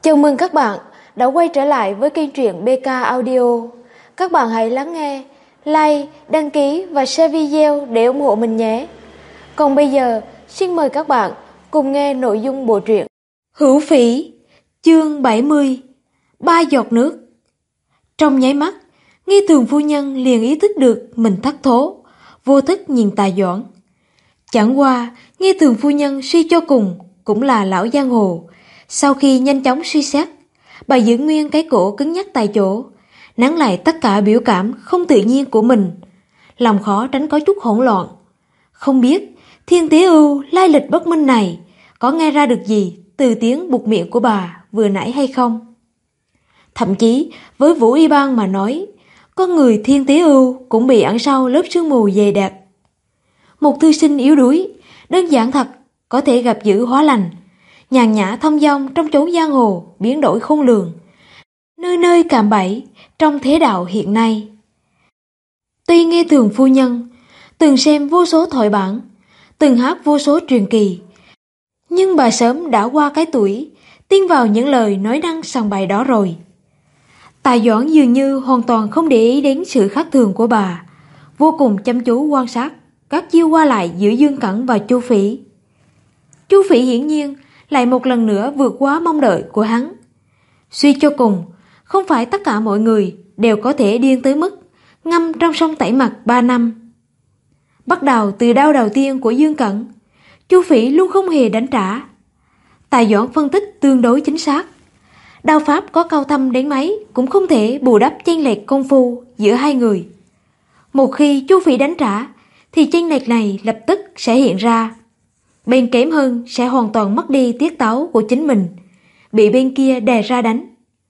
Chào mừng các bạn đã quay trở lại với kênh truyện BK Audio. Các bạn hãy lắng nghe, like, đăng ký và share video để ủng hộ mình nhé. Còn bây giờ, xin mời các bạn cùng nghe nội dung bộ truyện Hữu Phỉ, chương 70, 3 giọt nước. Trong nháy mắt, Nghi Thường phu nhân liền ý thức được mình thất thố, vô thức nhìn Tài Doãn. Chẳng qua, Nghi Thường phu nhân suy cho cùng cũng là lão giang hồ. Sau khi nhanh chóng suy xét, bà giữ nguyên cái cổ cứng nhắc tại chỗ, nén lại tất cả biểu cảm không tự nhiên của mình, lòng khó tránh có chút hỗn loạn. Không biết Thiên Tế Ưu lai lịch bất minh này có nghe ra được gì từ tiếng buột miệng của bà vừa nãy hay không. Thậm chí với Vũ Y Bang mà nói, con người Thiên Tế Ưu cũng bị ẩn sau lớp sương mù dày đặc. Một thư sinh yếu đuối, đơn giản thật, có thể gặp dữ hóa lành, nhàn nhã thông dong trong chốn giang hồ biến đổi khôn lường, nơi nơi cạm bẫy trong thế đạo hiện nay. Tuy Nghi Thường phu nhân từng xem vô số thoại bản, từng hát vô số truyền kỳ, nhưng bà sớm đã qua cái tuổi tin vào những lời nói năng sằng bậy đó rồi. Tài Doãn dường như hoàn toàn không để ý đến sự khác thường của bà, vô cùng chăm chú quan sát các chiêu qua lại giữa Dương Cẩn và Chu Phỉ. Chu Phỉ hiển nhiên lại một lần nữa vượt quá mong đợi của hắn. Suy cho cùng, không phải tất cả mọi người đều có thể điên tới mức ngâm trong sông tẩy mặt 3 năm. Bắt đầu từ đao đầu tiên của Dương Cẩn, Chu Phỉ luôn không hề đánh trả. Tài Doãn phân tích tương đối chính xác. Đao pháp có cao thâm đến mấy cũng không thể bù đắp chênh lệch công phu giữa hai người. Một khi Chu Phỉ đánh trả, thì chênh lệch này lập tức sẽ hiện ra. Bên kém hơn sẽ hoàn toàn mất đi tiết tấu của chính mình, bị bên kia đè ra đánh.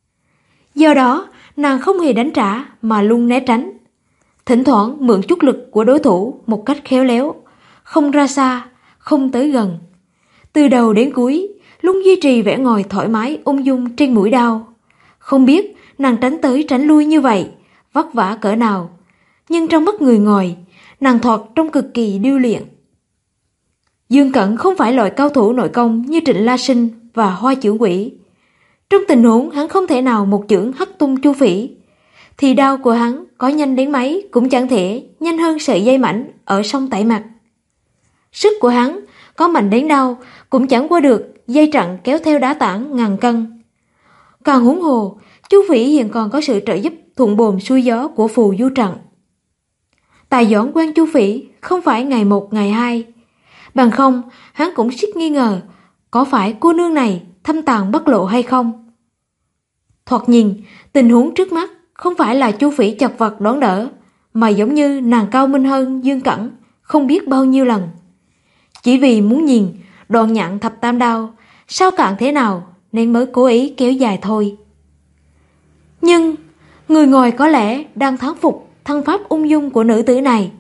Do đó, nàng không hề đánh trả mà luôn né tránh, thỉnh thoảng mượn chút lực của đối thủ một cách khéo léo, không ra xa, không tới gần. Từ đầu đến cuối, luôn duy trì vẻ ngồi thoải mái ung dung trên mũi đao. Không biết nàng tránh tới tránh lui như vậy, vất vả cỡ nào, nhưng trong mắt người ngồi, nàng thoạt trông cực kỳ điêu luyện. Dương Cẩn không phải loại cao thủ nội công như Trịnh La Sinh và Hoa Chưởng Quỷ. Trong tình huống hắn không thể nào một chưởng hất tung Chu Phỉ, thì đao của hắn có nhanh đến mấy cũng chẳng thể nhanh hơn sợi dây mảnh ở sông tẩy mặt. Sức của hắn có mạnh đến đâu cũng chẳng qua được dây trận kéo theo đá tảng ngàn cân. Càng huống hồ, Chu Phỉ hiện còn có sự trợ giúp thuận buồm xuôi gió của phù du trận. Tài Doãn quen Chu Phỉ không phải ngày một ngày hai, bằng không hắn cũng suýt nghi ngờ có phải cô nương này thâm tàng bất lộ hay không. Thoạt nhìn, tình huống trước mắt không phải là Chu Phỉ chật vật đón đỡ, mà giống như nàng cao minh hơn Dương Cẩn không biết bao nhiêu lần. Chỉ vì muốn nhìn đoạn nhạn thập tam đao sao cạn thế nào nên mới cố ý kéo dài thôi. Nhưng người ngồi có lẽ đang thán phục thân pháp ung dung của nữ tử này.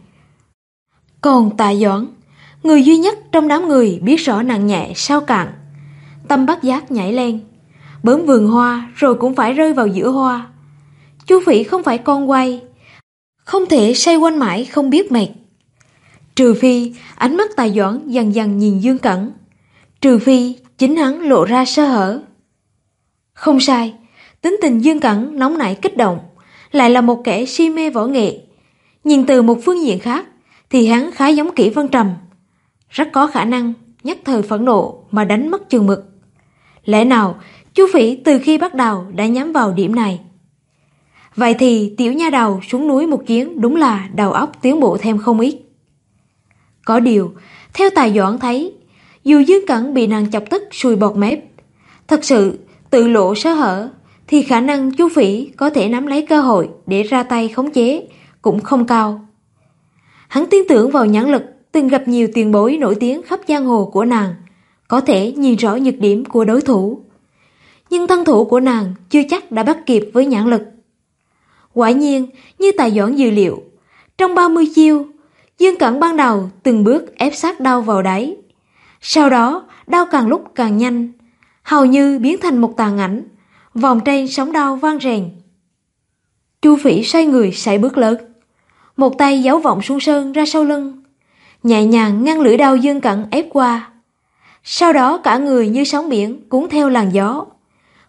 Còn Tài Doãn, người duy nhất trong đám người biết rõ nặng nhẹ sao cạn, tâm bất giác nhảy lên. Bướm vườn hoa rồi cũng phải rơi vào giữa hoa. Chu Phỉ không phải con quay, không thể xoay quanh mãi không biết mệt. Trừ phi ánh mắt Tài Doãn dần dần nhìn Dương Cẩn, trừ phi chính hắn lộ ra sơ hở. Không sai, tính tình Dương Cẩn nóng nảy kích động, lại là một kẻ si mê võ nghệ. Nhìn từ một phương diện khác thì hắn khá giống Kỷ Vân Trầm, rất có khả năng nhất thời phẫn nộ mà đánh mất chừng mực. Lẽ nào Chu Phỉ từ khi bắt đầu đã nhắm vào điểm này? Vậy thì tiểu nha đầu xuống núi một chuyến đúng là đầu óc tiến bộ thêm không ít. Có điều, theo Tài Doãn thấy, dù Dương Cẩn bị nàng chọc tức sùi bọt mép, thật sự tự lộ sơ hở, thì khả năng Chu Phỉ có thể nắm lấy cơ hội để ra tay khống chế cũng không cao. Hắn tin tưởng vào nhãn lực từng gặp nhiều tiền bối nổi tiếng khắp giang hồ của nàng, có thể nhìn rõ nhược điểm của đối thủ. Nhưng thân thủ của nàng chưa chắc đã bắt kịp với nhãn lực. Quả nhiên, như Tài Doãn dự liệu, trong 30 chiêu, Dương Cẩn ban đầu từng bước ép sát đao vào đáy. Sau đó, đao càng lúc càng nhanh, hầu như biến thành một tàn ảnh, vòng trên sóng đao vang rền. Chu Phỉ xoay người sải bước lớn, một tay giấu vọng xuân sơn ra sau lưng, nhẹ nhàng ngăn lưỡi đao Dương Cẩn ép qua. Sau đó cả người như sóng biển cuốn theo làn gió,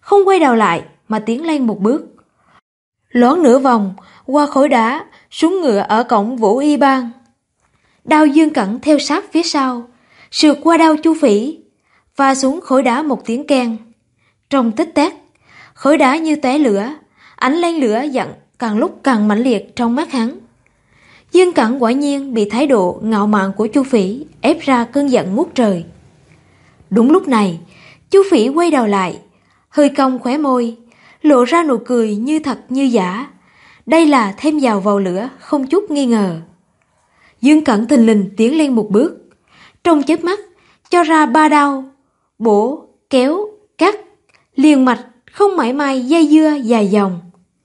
không quay đầu lại mà tiến lên một bước. Loáng nửa vòng, qua khối đá, xuống ngựa ở cổng Vũ Y Bang. Đao Dương Cẩn theo sát phía sau, sượt qua đao Chu Phỉ, và xuống khối đá một tiếng keng. Trong tích tắc, khối đá như tóe lửa, ánh lên lửa giận càng lúc càng mãnh liệt trong mắt hắn. Dương Cẩn quả nhiên bị thái độ ngạo mạn của Chu Phỉ ép ra cơn giận ngút trời. Đúng lúc này, Chu Phỉ quay đầu lại, hơi cong khóe môi, lộ ra nụ cười như thật như giả. Đây là thêm dầu vào lửa, không chút nghi ngờ. Dương Cẩn thình lình tiến lên một bước, trong chớp mắt cho ra 3 đao, bổ, kéo, cắt, liền mạch, không mảy may dây dưa dài dòng.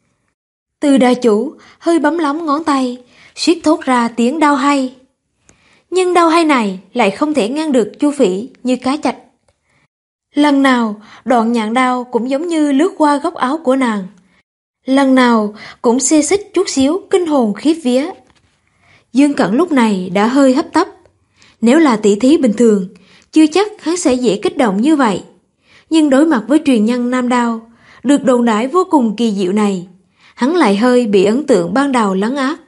Từ đà chủ hơi bấm lóng ngón tay, suýt thốt ra tiếng đau hay. Nhưng đau hay này lại không thể ngăn được Chu Phỉ như cá chạch. Lần nào đoạn nhạn đao cũng giống như lướt qua góc áo của nàng, lần nào cũng xê xích chút xíu kinh hồn khiếp vía. Dương Cẩn lúc này đã hơi hấp tấp. Nếu là tỷ thí bình thường, chưa chắc hắn sẽ dễ kích động như vậy. Nhưng đối mặt với truyền nhân Nam Đao, được đồn đãi vô cùng kỳ diệu này, hắn lại hơi bị ấn tượng ban đầu lấn át.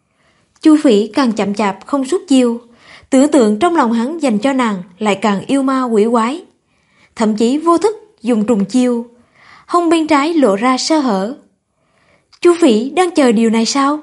Chu Phỉ càng chậm chạp không xuất chiêu, tưởng tượng trong lòng hắn dành cho nàng lại càng yêu ma quỷ quái. Thậm chí vô thức dùng trùng chiêu, hông bên trái lộ ra sơ hở. Chu Phỉ đang chờ điều này sao?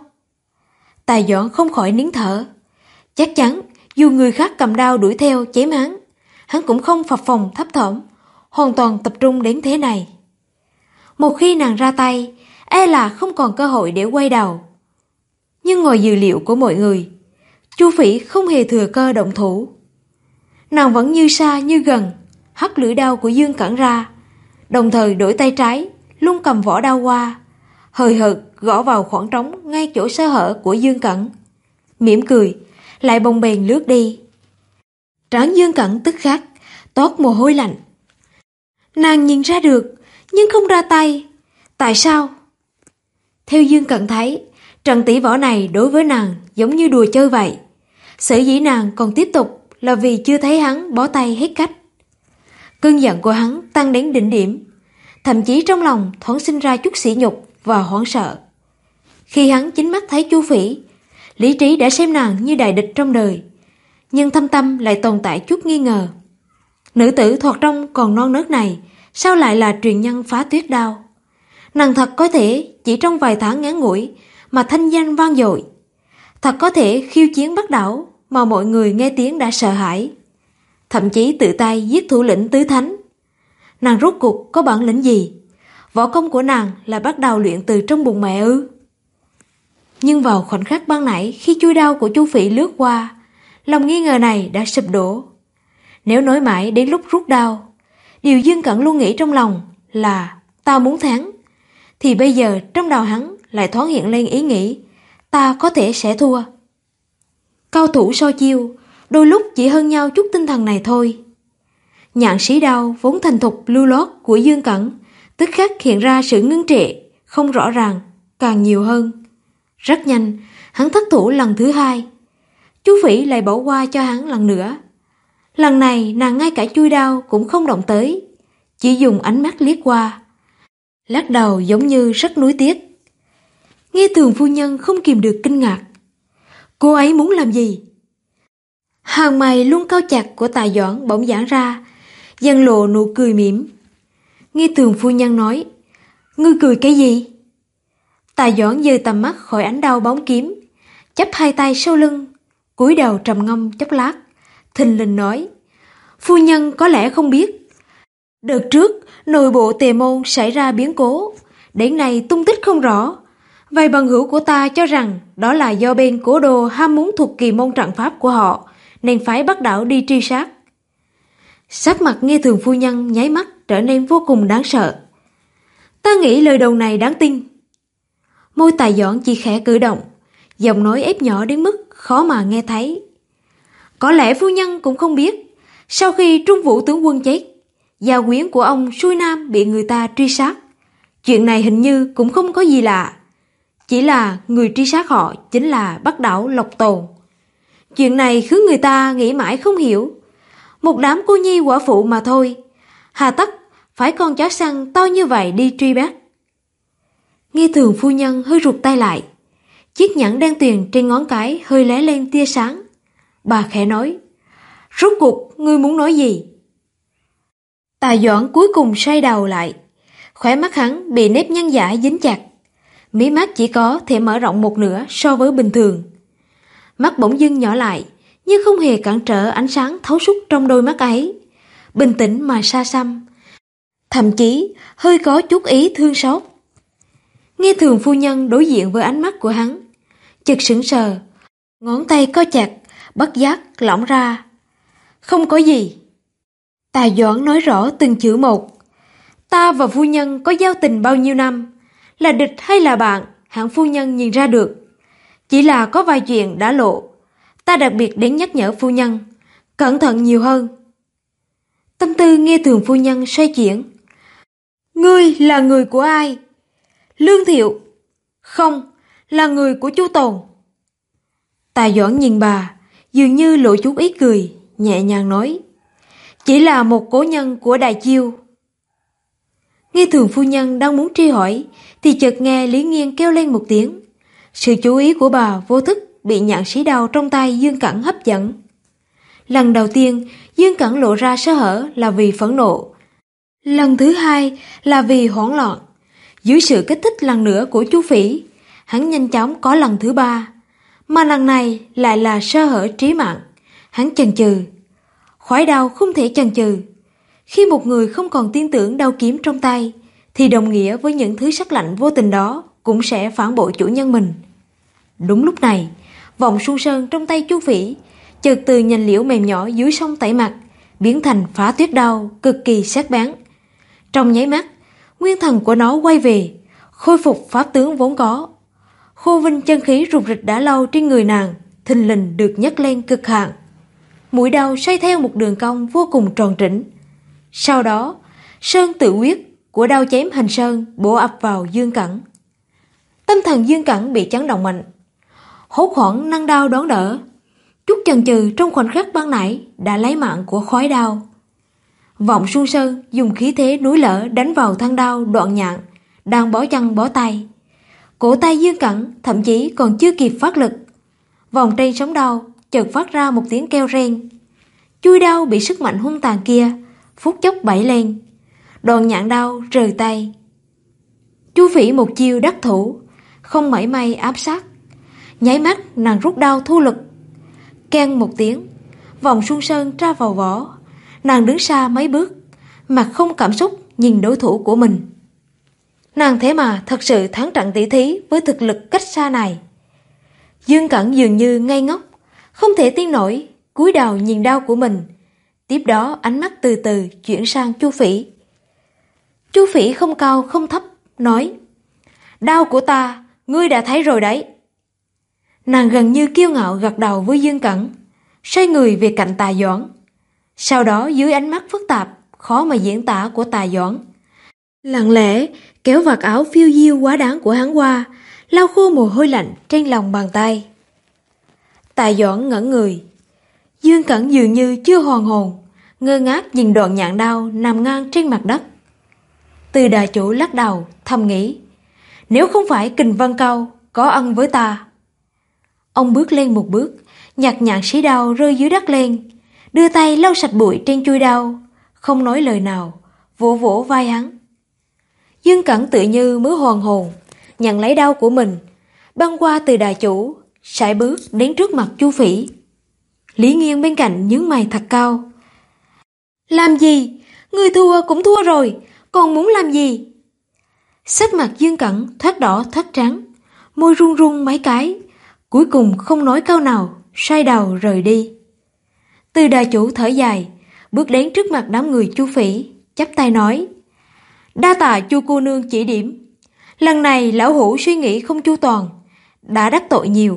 Tài Doãn không khỏi nín thở. Chắc chắn dù người khác cầm đao đuổi theo chém hắn cũng không phập phồng thấp thỏm, hoàn toàn tập trung đến thế này. Một khi nàng ra tay, e là không còn cơ hội để quay đầu. Nhưng ngoài dự liệu của mọi người, Chu Phỉ không hề thừa cơ động thủ. Nàng vẫn như xa như gần, hất lưỡi đao của Dương Cẩn ra, đồng thời đổi tay trái, luôn cầm vỏ đao qua, hời hợt gõ vào khoảng trống ngay chỗ sơ hở của Dương Cẩn. Mỉm cười, lại bồng bềnh lướt đi. Trán Dương Cẩn tức khắc toát mồ hôi lạnh. Nàng nhìn ra được, nhưng không ra tay. Tại sao? Theo Dương Cẩn thấy, trận tỷ võ này đối với nàng giống như đùa chơi vậy. Sở dĩ nàng còn tiếp tục là vì chưa thấy hắn bó tay hết cách. Cơn giận của hắn tăng đến đỉnh điểm, thậm chí trong lòng thoáng sinh ra chút sỉ nhục và hoảng sợ. Khi hắn chính mắt thấy Chu Phỉ, lý trí đã xem nàng như đại địch trong đời, nhưng thâm tâm lại tồn tại chút nghi ngờ. Nữ tử thoạt trông còn non nớt này sao lại là truyền nhân Phá Tuyết Đao? Nàng thật có thể chỉ trong vài tháng ngắn ngủi mà thanh danh vang dội, thật có thể khiêu chiến Bắc Đảo mà mọi người nghe tiếng đã sợ hãi, thậm chí tự tay giết thủ lĩnh tứ thánh. Nàng rốt cuộc có bản lĩnh gì? Võ công của nàng là bắt đầu luyện từ trong bụng mẹ ư? Nhưng vào khoảnh khắc ban nãy, khi chui đao của Chu Phỉ lướt qua, lòng nghi ngờ này đã sụp đổ. Nếu nói mãi đến lúc rút đao, điều Dương Cẩn luôn nghĩ trong lòng là ta muốn thắng, thì bây giờ trong đầu hắn lại thoáng hiện lên ý nghĩ ta có thể sẽ thua. Cao thủ so chiêu, đôi lúc chỉ hơn nhau chút tinh thần này thôi. Nhạn sĩ đao vốn thành thục lưu loát của Dương Cẩn tức khắc hiện ra sự ngưng trệ, không rõ ràng, càng nhiều hơn. Rất nhanh, hắn thất thủ lần thứ hai. Chu Phỉ lại bỏ qua cho hắn lần nữa. Lần này nàng ngay cả chui đao cũng không động tới, chỉ dùng ánh mắt liếc qua, lắc đầu giống như rất nuối tiếc. Nghe Thường phu nhân không kìm được kinh ngạc. Cô ấy muốn làm gì? Hàng mày luôn cau chặt của Tài Doãn bỗng giãn ra, dần lộ nụ cười mỉm. Nghe Thường phu nhân nói, ngươi cười cái gì? Tài Doãn giơ tầm mắt khỏi ánh đao bóng kiếm, chắp hai tay sau lưng, cúi đầu trầm ngâm chốc lát, thình lình nói, phu nhân có lẽ không biết, đợt trước nội bộ Tề môn xảy ra biến cố, đến nay tung tích không rõ. Vài bằng hữu của ta cho rằng đó là do bên Cố Đô ham muốn thuộc kỳ môn trận pháp của họ, nên phải bắt Đảo đi truy sát. Sắc mặt Nghe Thường phu nhân nháy mắt trở nên vô cùng đáng sợ. Ta nghĩ lời đồn này đáng tin. Môi Tài Doãn chỉ khẽ cử động, giọng nói ép nhỏ đến mức khó mà nghe thấy. Có lẽ phu nhân cũng không biết, sau khi Trung Vũ tướng quân chết, gia quyến của ông xuôi nam bị người ta truy sát. Chuyện này hình như cũng không có gì lạ, chỉ là người truy sát họ chính là Bắc Đảo Lộc Tồn. Chuyện này khiến người ta nghĩ mãi không hiểu. Một đám cô nhi quả phụ mà thôi, hà tất phải con chó săn to như vậy đi truy bắt. Nghe Thường phu nhân hơi rụt tay lại. Chiếc nhẫn đen tuyền trên ngón cái hơi lóe lên tia sáng. Bà khẽ nói, rốt cuộc ngươi muốn nói gì? Tà Doãn cuối cùng xoay đầu lại. Khóe mắt hắn bị nếp nhăn giả dính chặt. Mí mắt chỉ có thể mở rộng một nửa so với bình thường. Mắt bỗng dưng nhỏ lại, nhưng không hề cản trở ánh sáng thấu suốt trong đôi mắt ấy. Bình tĩnh mà xa xăm, thậm chí hơi có chút ý thương xót. Nghe Thường phu nhân đối diện với ánh mắt của hắn, chợt sững sờ, ngón tay co chặt, bất giác lỏng ra. Không có gì. Tà Doãn nói rõ từng chữ một. Ta và phu nhân có giao tình bao nhiêu năm, là địch hay là bạn, hẳn phu nhân nhìn ra được. Chỉ là có vài chuyện đã lộ, ta đặc biệt đến nhắc nhở phu nhân, cẩn thận nhiều hơn. Tâm tư nghe Thường phu nhân xoay chuyển. Ngươi là người của ai? Lương Thiệu. Không, là người của Chu Tồn. Tà Doãn nhìn bà, dường như lộ chút ý cười, nhẹ nhàng nói, chỉ là một cố nhân của Đài Chiêu. Nghe Thường phu nhân đang muốn truy hỏi, thì chợt nghe Lý Nghiên kêu lên một tiếng. Sự chú ý của bà vô thức bị nhạn sĩ đao trong tay Dương Cẩn hấp dẫn. Lần đầu tiên, Dương Cẩn lộ ra sơ hở là vì phẫn nộ. Lần thứ hai là vì hoảng loạn. Dưới sự kích thích lần nữa của Chu Phỉ, hắn nhanh chóng có lần thứ ba. Mà lần này lại là sơ hở trí mạng. Hắn chần chừ. Khoái đao không thể chần chừ. Khi một người không còn tin tưởng đao kiếm trong tay, thì đồng nghĩa với những thứ sắc lạnh vô tình đó cũng sẽ phản bội chủ nhân mình. Đúng lúc này, vòng xuân sơn trong tay Chu Phỉ chợt từ nhành liễu mềm nhỏ dưới sông tẩy mặt biến thành phá tuyết đao cực kỳ sắc bén. Trong nháy mắt, nguyên thần của nó quay về, khôi phục pháp tướng vốn có. Khô vinh chân khí rục rịch đã lâu trên người nàng thình lình được nhấc lên cực hạn. Mũi đao xoay theo một đường cong vô cùng tròn trĩnh. Sau đó, sơn tự quyết của đao chém hành sơn bổ ập vào Dương Cẩn. Tâm thần Dương Cẩn bị chấn động mạnh, hốt hoảng nâng đao đón đỡ. Chút chần chừ trong khoảnh khắc ban nãy đã lấy mạng của khói đao. Vọng Xuân Sơn dùng khí thế núi lở đánh vào thân đao đoạn nhạn đang bó chân bó tay. Cổ tay Dương Cẩn thậm chí còn chưa kịp phát lực, vòng trên sống đao chợt phát ra một tiếng kêu reng. Chui đao bị sức mạnh hung tàn kia phút chốc bẩy lên, đoạn nhạn đao rời tay. Chu Phỉ một chiêu đắc thủ, không mảy may áp sát. Nháy mắt nàng rút đao thu lực, keng một tiếng, vòng Xuân Sơn ra vào vỏ. Nàng đứng xa mấy bước, mặt không cảm xúc nhìn đối thủ của mình. Nàng thế mà thật sự thắng trận tỷ thí với thực lực cách xa này. Dương Cẩn dường như ngây ngốc, không thể tin nổi, cúi đầu nhìn đao của mình. Tiếp đó ánh mắt từ từ chuyển sang Chu Phỉ. Chu Phỉ không cao không thấp, nói, đao của ta, ngươi đã thấy rồi đấy. Nàng gần như kiêu ngạo gật đầu với Dương Cẩn, xoay người về cạnh Tà Doãn. Sau đó dưới ánh mắt phức tạp, khó mà diễn tả của Tà Doãn, lặng lẽ kéo vạt áo phiêu diêu quá đáng của hắn qua, lau khô mồ hôi lạnh trên lòng bàn tay. Tà Doãn ngẩn người. Dương Cẩn dường như chưa hoàn hồn, ngơ ngác nhìn đoạn nhạn đao nằm ngang trên mặt đất. Từ Đà chủ lắc đầu thầm nghĩ, nếu không phải Kình Vân Câu có ân với ta. Ông bước lên một bước, nhặt nhạn sĩ đao rơi dưới đất lên, đưa tay lau sạch bụi trên chuôi đao, không nói lời nào, vỗ vỗ vai hắn. Dương Cẩn tự như mới hoàn hồn, nhận lấy đao của mình, băng qua Từ Đà chủ, sải bước đến trước mặt Chu Phỉ. Lý Nghiên bên cạnh nhướng mày thật cao. Làm gì? Người thua cũng thua rồi, còn muốn làm gì? Sắc mặt Dương Cẩn thoát đỏ thoát trắng, môi run run mấy cái, cuối cùng không nói câu nào, xoay đầu rời đi. Từ Đà chủ thở dài, bước đến trước mặt đám người Chu Phỉ, chắp tay nói, đa tạ Chu cô nương chỉ điểm. Lần này lão hủ suy nghĩ không chu toàn, đã đắc tội nhiều.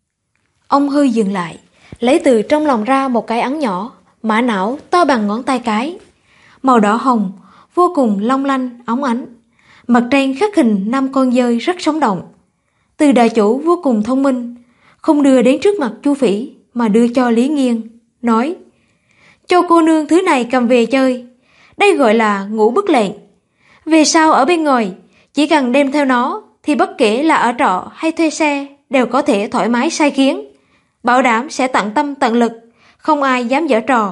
Ông hơi dừng lại, lấy từ trong lòng ra một cái ấn nhỏ, mã não to bằng ngón tay cái, màu đỏ hồng, vô cùng long lanh, óng ánh. Mặt trên khắc hình 5 con dơi rất sống động. Từ Đà chủ vô cùng thông minh, không đưa đến trước mặt Chu Phỉ mà đưa cho Lý Nghiên, nói, cho cô nương thứ này cầm về chơi, Đây gọi là ngũ bức lệnh. Về sau ở bên ngoài, chỉ cần đem theo nó thì bất kể là ở trọ hay thuê xe đều có thể thoải mái sai khiến. Bảo đảm sẽ tận tâm tận lực, không ai dám giở trò.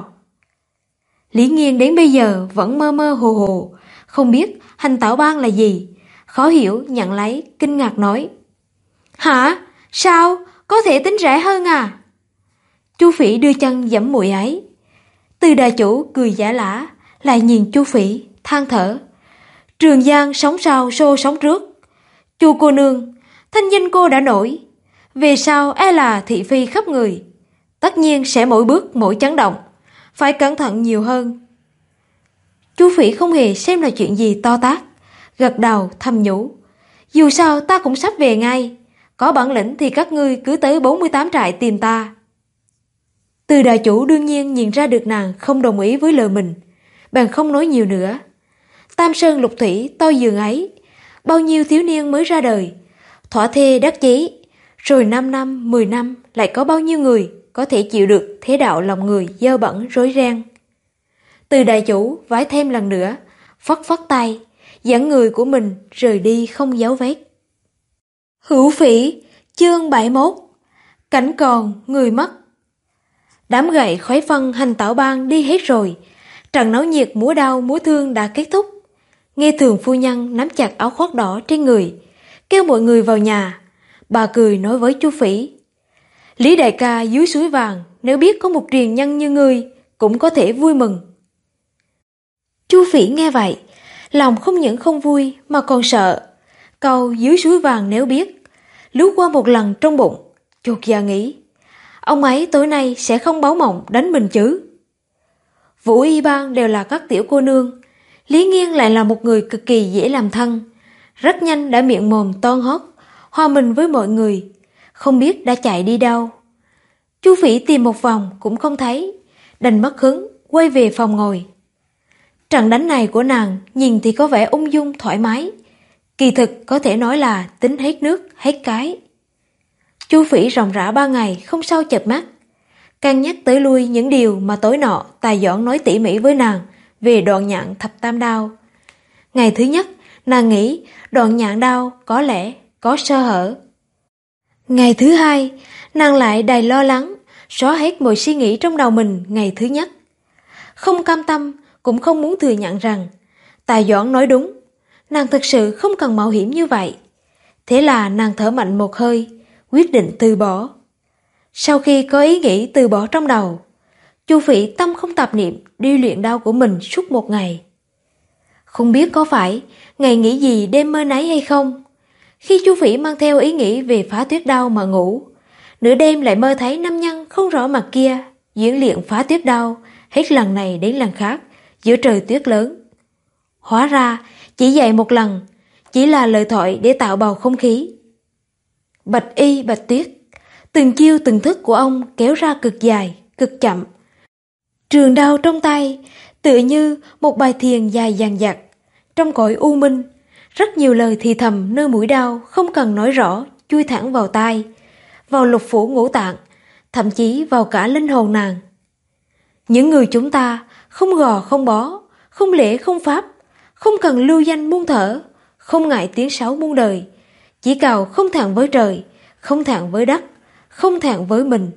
Lý Nghiên đến bây giờ vẫn mơ mơ hồ hồ, không biết hành tảo ban là gì. Khó hiểu nhận lấy, kinh ngạc nói: Hả? Sao? Có thể tính rẻ hơn à? Chu Phỉ đưa chân giẫm muội ấy. Từ đà chủ cười giả lả, lại nhìn Chu Phỉ, than thở: Trường Giang sống sau xô sống trước. Chu cô nương, thanh danh cô đã nổi, về sau e là thị phi khắp người, tất nhiên sẽ mỗi bước mỗi chấn động, phải cẩn thận nhiều hơn. Chu Phỉ không hề xem là chuyện gì to tát, gật đầu thầm nhủ: Dù sao ta cũng sắp về ngay, có bản lĩnh thì các ngươi cứ tới 48 trại tìm ta. Từ đà chủ đương nhiên nhìn ra được nàng không đồng ý với lời mình, bèn không nói nhiều nữa. Tam sơn lục thủy to giường ấy, bao nhiêu thiếu niên mới ra đời, thỏa thê đắc chí, rồi 5 năm, 10 năm lại có bao nhiêu người có thể chịu được thế đạo lòng người dơ bẩn rối ren. Từ đại chủ vái thêm lần nữa, phất phất tay, dẫn người của mình rời đi không dấu vết. Hữu Phỉ, chương 71. Cảnh còn người mất. Đám gậy khói phân hành tảo bang đi hết rồi, trận náo nhiệt múa đao múa thương đã kết thúc. Nghe Thường phu nhân nắm chặt áo khoác đỏ trên người, kêu mọi người vào nhà. Bà cười nói với Chu Phỉ: Lý đại ca dưới suối vàng, nếu biết có một truyền nhân như ngươi cũng có thể vui mừng. Chu Phỉ nghe vậy, lòng không những không vui mà còn sợ. Câu dưới suối vàng nếu biết lướt qua một lần trong bụng, chột dạ nghĩ: ông ấy tối nay sẽ không báo mộng đánh mình chứ. Vũ y bang đều là các tiểu cô nương, Lý Nghiên lại là một người cực kỳ dễ làm thân, rất nhanh đã miệng mồm toan hót, hòa mình với mọi người, không biết đã chạy đi đâu. Chu Phỉ tìm một vòng cũng không thấy, đành mất hứng quay về phòng ngồi. Trận đánh này của nàng nhìn thì có vẻ ung dung thoải mái, kỳ thực có thể nói là tính hết nước hết cái. Chu Phỉ ròng rã 3 ngày không sao chợp mắt, càng nhắc tới lui những điều mà tối nọ Tài Doãn nói tỉ mỉ với nàng về Đoạn Nhạn thập tam đao. Ngày thứ nhất, nàng nghĩ Đoạn Nhạn đao có lẽ có sơ hở. Ngày thứ hai, nàng lại đầy lo lắng, xóa hết mọi suy nghĩ trong đầu mình ngày thứ nhất. Không cam tâm, cũng không muốn thừa nhận rằng Tài Doãn nói đúng, nàng thực sự không cần mạo hiểm như vậy. Thế là nàng thở mạnh một hơi, quyết định từ bỏ. Sau khi có ý nghĩ từ bỏ trong đầu, Chu Phỉ tâm không tạp niệm đi luyện đao của mình suốt một ngày. Không biết có phải ngày nghĩ gì đêm mơ nấy hay không, khi Chu Phỉ mang theo ý nghĩ về phá tuyết đao mà ngủ, nửa đêm lại mơ thấy nam nhân không rõ mặt kia diễn luyện phá tuyết đao hết lần này đến lần khác giữa trời tuyết lớn. Hóa ra chỉ dạy một lần, chỉ là lời thoại để tạo bầu không khí. Bạch y bạch tuyết, từng chiêu từng thức của ông kéo ra cực dài, cực chậm. Trường đao trong tay tựa như một bài thiền dài dằng dặc. Trong cõi u minh, rất nhiều lời thì thầm nơi mũi đao không cần nói rõ chui thẳng vào tai, vào lục phủ ngũ tạng, thậm chí vào cả linh hồn nàng. Những người chúng ta không gò không bó, không lễ không pháp, không cần lưu danh muôn thở, không ngại tiếng xấu muôn đời, chỉ cầu không thẹn với trời, không thẹn với đất, không thẹn với mình.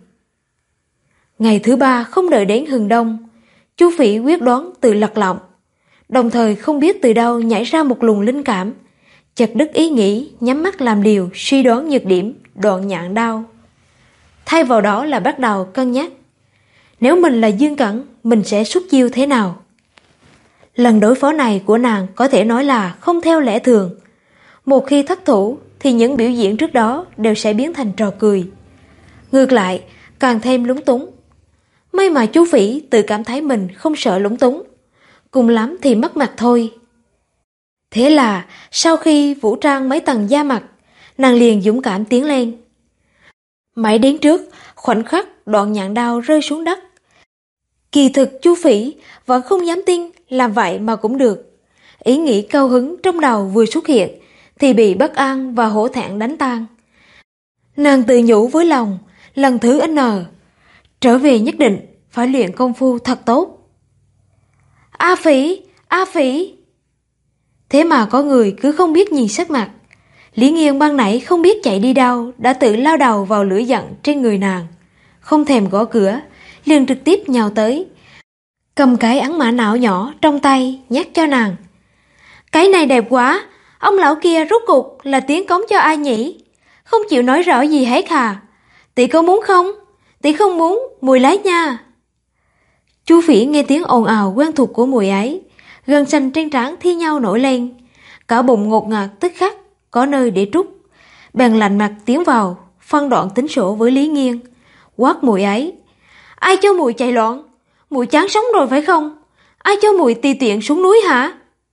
Ngày thứ ba không đợi đến hừng đông, Chu Phỉ quyết đoán tự lật lọng, đồng thời không biết từ đâu nhảy ra một luồng linh cảm, chợt đứt ý nghĩ nhắm mắt làm liều suy đoán nhược điểm Đoạn Nhạn đao. Thay vào đó là bắt đầu cân nhắc, nếu mình là Dương Cẩn, mình sẽ xuất chiêu thế nào. Lần đối phó này của nàng có thể nói là không theo lẽ thường. Một khi thất thủ thì những biểu diễn trước đó đều sẽ biến thành trò cười. Ngược lại, càng thêm lúng túng. May mà Chu Phỉ tự cảm thấy mình không sợ lúng túng, cùng lắm thì mất mặt thôi. Thế là sau khi vũ trang mấy tầng da mặt, nàng liền dũng cảm tiến lên. Mãi đến trước khoảnh khắc Đoạn Nhạn đao rơi xuống đất, kỳ thực Chu Phỉ vẫn không dám tin làm vậy mà cũng được. Ý nghĩ cao hứng trong đầu vừa xuất hiện thì bị bất an và hổ thẹn đánh tan. Nàng tự nhủ với lòng, lần thứ N, trở về nhất định phải luyện công phu thật tốt. A Phỉ, A Phỉ! Thế mà có người cứ không biết nhìn sắc mặt. Lý Nghiên ban nãy không biết chạy đi đâu đã tự lao đầu vào lửa giận trên người nàng. Không thèm gõ cửa, liền trực tiếp nhào tới, cầm cái ấn mã não nhỏ trong tay nhét cho nàng. Cái này đẹp quá, ông lão kia rốt cuộc là tiến cống cho ai nhỉ? Không chịu nói rõ gì hết hả? Tỷ có muốn không? Tỷ không muốn, mùi lấy nha. Chu Phỉ nghe tiếng ồn ào quen thuộc của mùi ấy, gân xanh trên trán thi nhau nổi lên, cả bụng ngột ngạt tức khắc có nơi để trút. Bèn lạnh mặt tiến vào, phân đoạn tính sổ với Lý Nghiên, quát mùi ấy. Ai cho mùi chạy loạn? Mùi chán sống rồi phải không? Ai cho mùi tùy tiện xuống núi hả?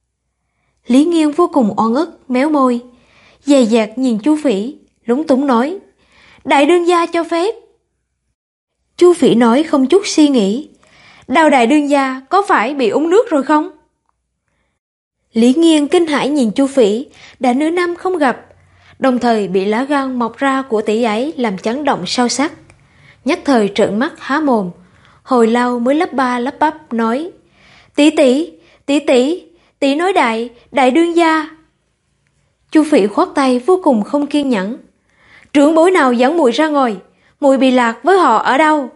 Lý Nghiên vô cùng oan ức, méo môi, dè dặt nhìn Chu Phỉ, lúng túng nói. Đại đương gia cho phép. Chu Phỉ nói không chút suy nghĩ. Đào đại đương gia có phải bị uống nước rồi không? Lý Nghiên kinh hãi nhìn Chu Phỉ, đã nửa năm không gặp, đồng thời bị lá gan mọc ra của tỷ ấy làm chấn động sâu sắc. Nhất thời trợn mắt há mồm, hồi lâu mới lắp ba lắp bắp nói. Tỷ tỷ, tỷ tỷ, tỷ nói đại đương gia. Chu Phỉ khoát tay vô cùng không kiên nhẫn. Trưởng bối nào dẫn mùi ra ngoài, mùi bị lạc với họ ở đâu?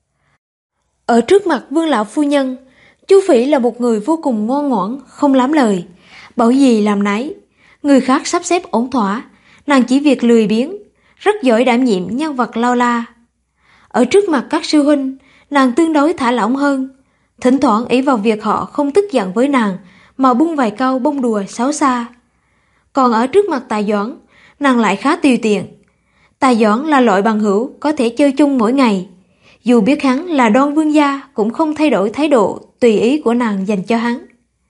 Ở trước mặt Vương lão phu nhân, Chu Phỉ là một người vô cùng ngoan ngoãn, không lắm lời, bảo gì làm nấy. Người khác sắp xếp ổn thỏa, nàng chỉ việc lười biếng, rất giỏi đảm nhiệm nhân vật lao la. Ở trước mặt các sư huynh, nàng tương đối thả lỏng hơn, thỉnh thoảng ý vào việc họ không tức giận với nàng mà bung vài câu bông đùa xấu xa. Còn ở trước mặt Tài Doãn, nàng lại khá tùy tiện. Tài Doãn là loại bằng hữu có thể chơi chung mỗi ngày, dù biết hắn là Đoan vương gia cũng không thay đổi thái độ tùy ý của nàng dành cho hắn.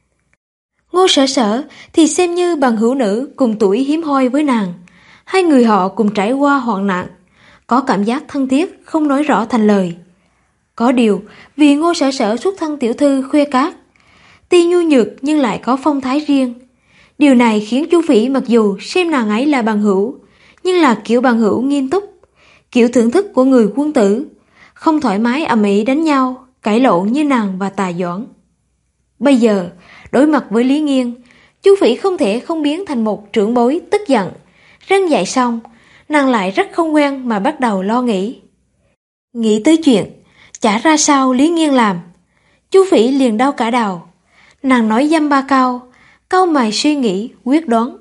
Ngô Sở Sở thì xem như bằng hữu nữ cùng tuổi hiếm hoi với nàng, hai người họ cùng trải qua hoạn nạn, có cảm giác thân thiết không nói rõ thành lời. Có điều vì Ngô Sở Sở xuất thân tiểu thư khuê cát, tuy nhu nhược nhưng lại có phong thái riêng. Điều này khiến Chu Phỉ mặc dù xem nàng ấy là bằng hữu, nhưng là kiểu bằng hữu nghiêm túc, kiểu thưởng thức của người quân tử, không thoải mái ầm ĩ đánh nhau, cãi lộn như nàng và Tài Doãn. Bây giờ, đối mặt với Lý Nghiên, Chu Phỉ không thể không biến thành một trưởng bối tức giận. Răn dạy xong, nàng lại rất không quen mà bắt đầu lo nghĩ. Nghĩ tới chuyện, chả ra sao Lý Nghiên làm. Chu Phỉ liền đau cả đầu. Nàng nói dăm ba câu mày suy nghĩ, quyết đoán.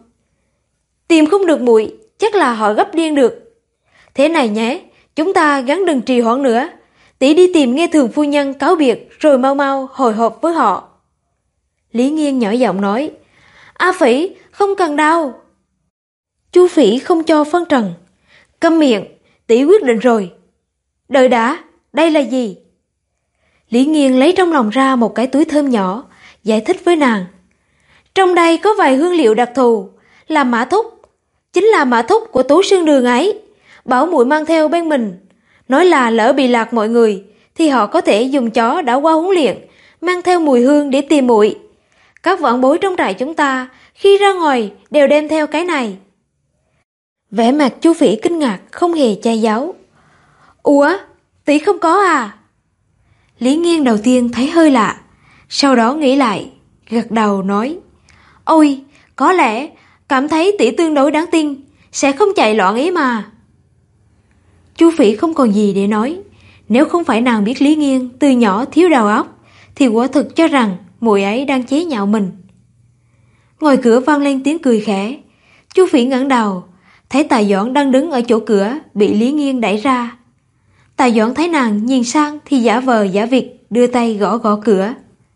Tìm không được muội, chắc là họ gấp điên được. Thế này nhé, chúng ta gắng đừng trì hoãn nữa. Tỷ đi tìm Nghe Thường phu nhân cáo biệt rồi mau mau hồi hộp với họ. Lý Nghiên nhỏ giọng nói. A Phỉ, không cần đâu. Chu Phỉ không cho phân trần. Câm miệng, tỷ quyết định rồi. Đợi đã, đây là gì? Lý Nghiên lấy trong lòng ra một cái túi thơm nhỏ, giải thích với nàng. Trong đây có vài hương liệu đặc thù, là mã thúc, chính là mã thúc của Tú Sương Đường ấy. Bảo muội mang theo bên mình, nói là lỡ bị lạc mọi người thì họ có thể dùng chó đã qua huấn luyện mang theo mùi hương để tìm muội. Các vãn bối trong trại chúng ta khi ra ngoài đều đem theo cái này. Vẻ mặt Chu Phỉ kinh ngạc không hề che giấu. Ủa, tỷ không có à? Lý Nghiên đầu tiên thấy hơi lạ, sau đó nghĩ lại, gật đầu nói. Ôi, có lẽ cảm thấy tỷ tương đối đáng tin, sẽ không chạy loạn ý mà. Chu Phỉ không còn gì để nói. Nếu không phải nàng biết Lý Nghiên từ nhỏ thiếu đầu óc, thì quả thực cho rằng muội ấy đang chế nhạo mình. Ngoài cửa vang lên tiếng cười khẽ. Chu Phỉ ngẩng đầu, thấy Tài Doãn đang đứng ở chỗ cửa bị Lý Nghiên đẩy ra. Tài Doãn thấy nàng nhìn sang thì giả vờ giả vịt đưa tay gõ gõ cửa.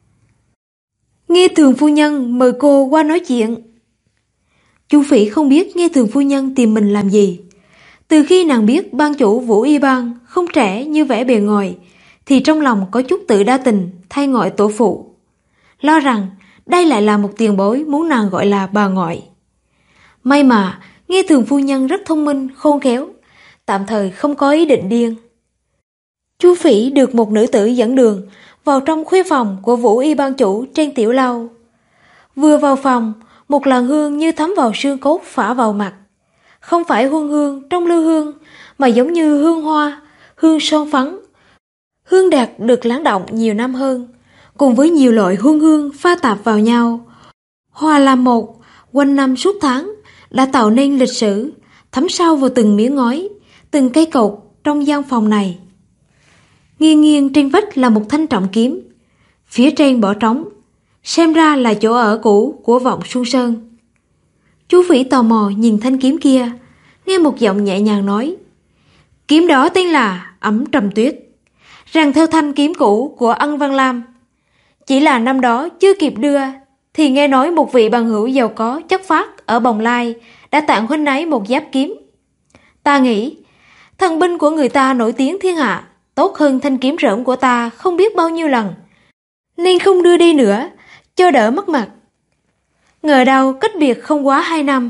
Nghe Thường phu nhân mời cô qua nói chuyện. Chu Phỉ không biết Nghe Thường phu nhân tìm mình làm gì. Từ khi nàng biết ban chủ Vũ Y Bang không trẻ như vẻ bề ngoài, thì trong lòng có chút tự đa tình thay ngoại tổ phụ, lo rằng đây lại là một tiền bối muốn nàng gọi là bà ngoại. May mà Nghe Thường phu nhân rất thông minh khôn khéo, tạm thời không có ý định điên. Chu Phỉ được một nữ tử dẫn đường vào trong khuê phòng của Vũ Y Bang chủ trên tiểu lâu. Vừa vào phòng, một làn hương như thấm vào xương cốt phả vào mặt. Không phải huân hương trong lư hương, mà giống như hương hoa, hương son phấn. Hương đạt được lắng động nhiều năm hơn, cùng với nhiều loại hương hương pha tạp vào nhau, hòa làm một, quanh năm suốt tháng, đã tạo nên lịch sử, thấm sâu vào từng miếng ngói, từng cây cột trong gian phòng này. Nghiêng nghiêng trên vách là một thanh trọng kiếm, phía trên bỏ trống, xem ra là chỗ ở cũ của Vọng Xuân Sơn. Chu Phỉ tò mò nhìn thanh kiếm kia, nghe một giọng nhẹ nhàng nói: kiếm đó tên là Ấm Trầm Tuyết, rằng theo thanh kiếm cũ của Ân Văn Lam. Chỉ là năm đó chưa kịp đưa, thì nghe nói một vị bằng hữu giàu có chất phác ở Bồng Lai đã tặng huynh ấy một giáp kiếm. Ta nghĩ thần binh của người ta nổi tiếng thiên hạ, tốt hơn thanh kiếm rỡm của ta không biết bao nhiêu lần, nên không đưa đi nữa, cho đỡ mất mặt. Ngờ đâu cách biệt không quá 2 năm.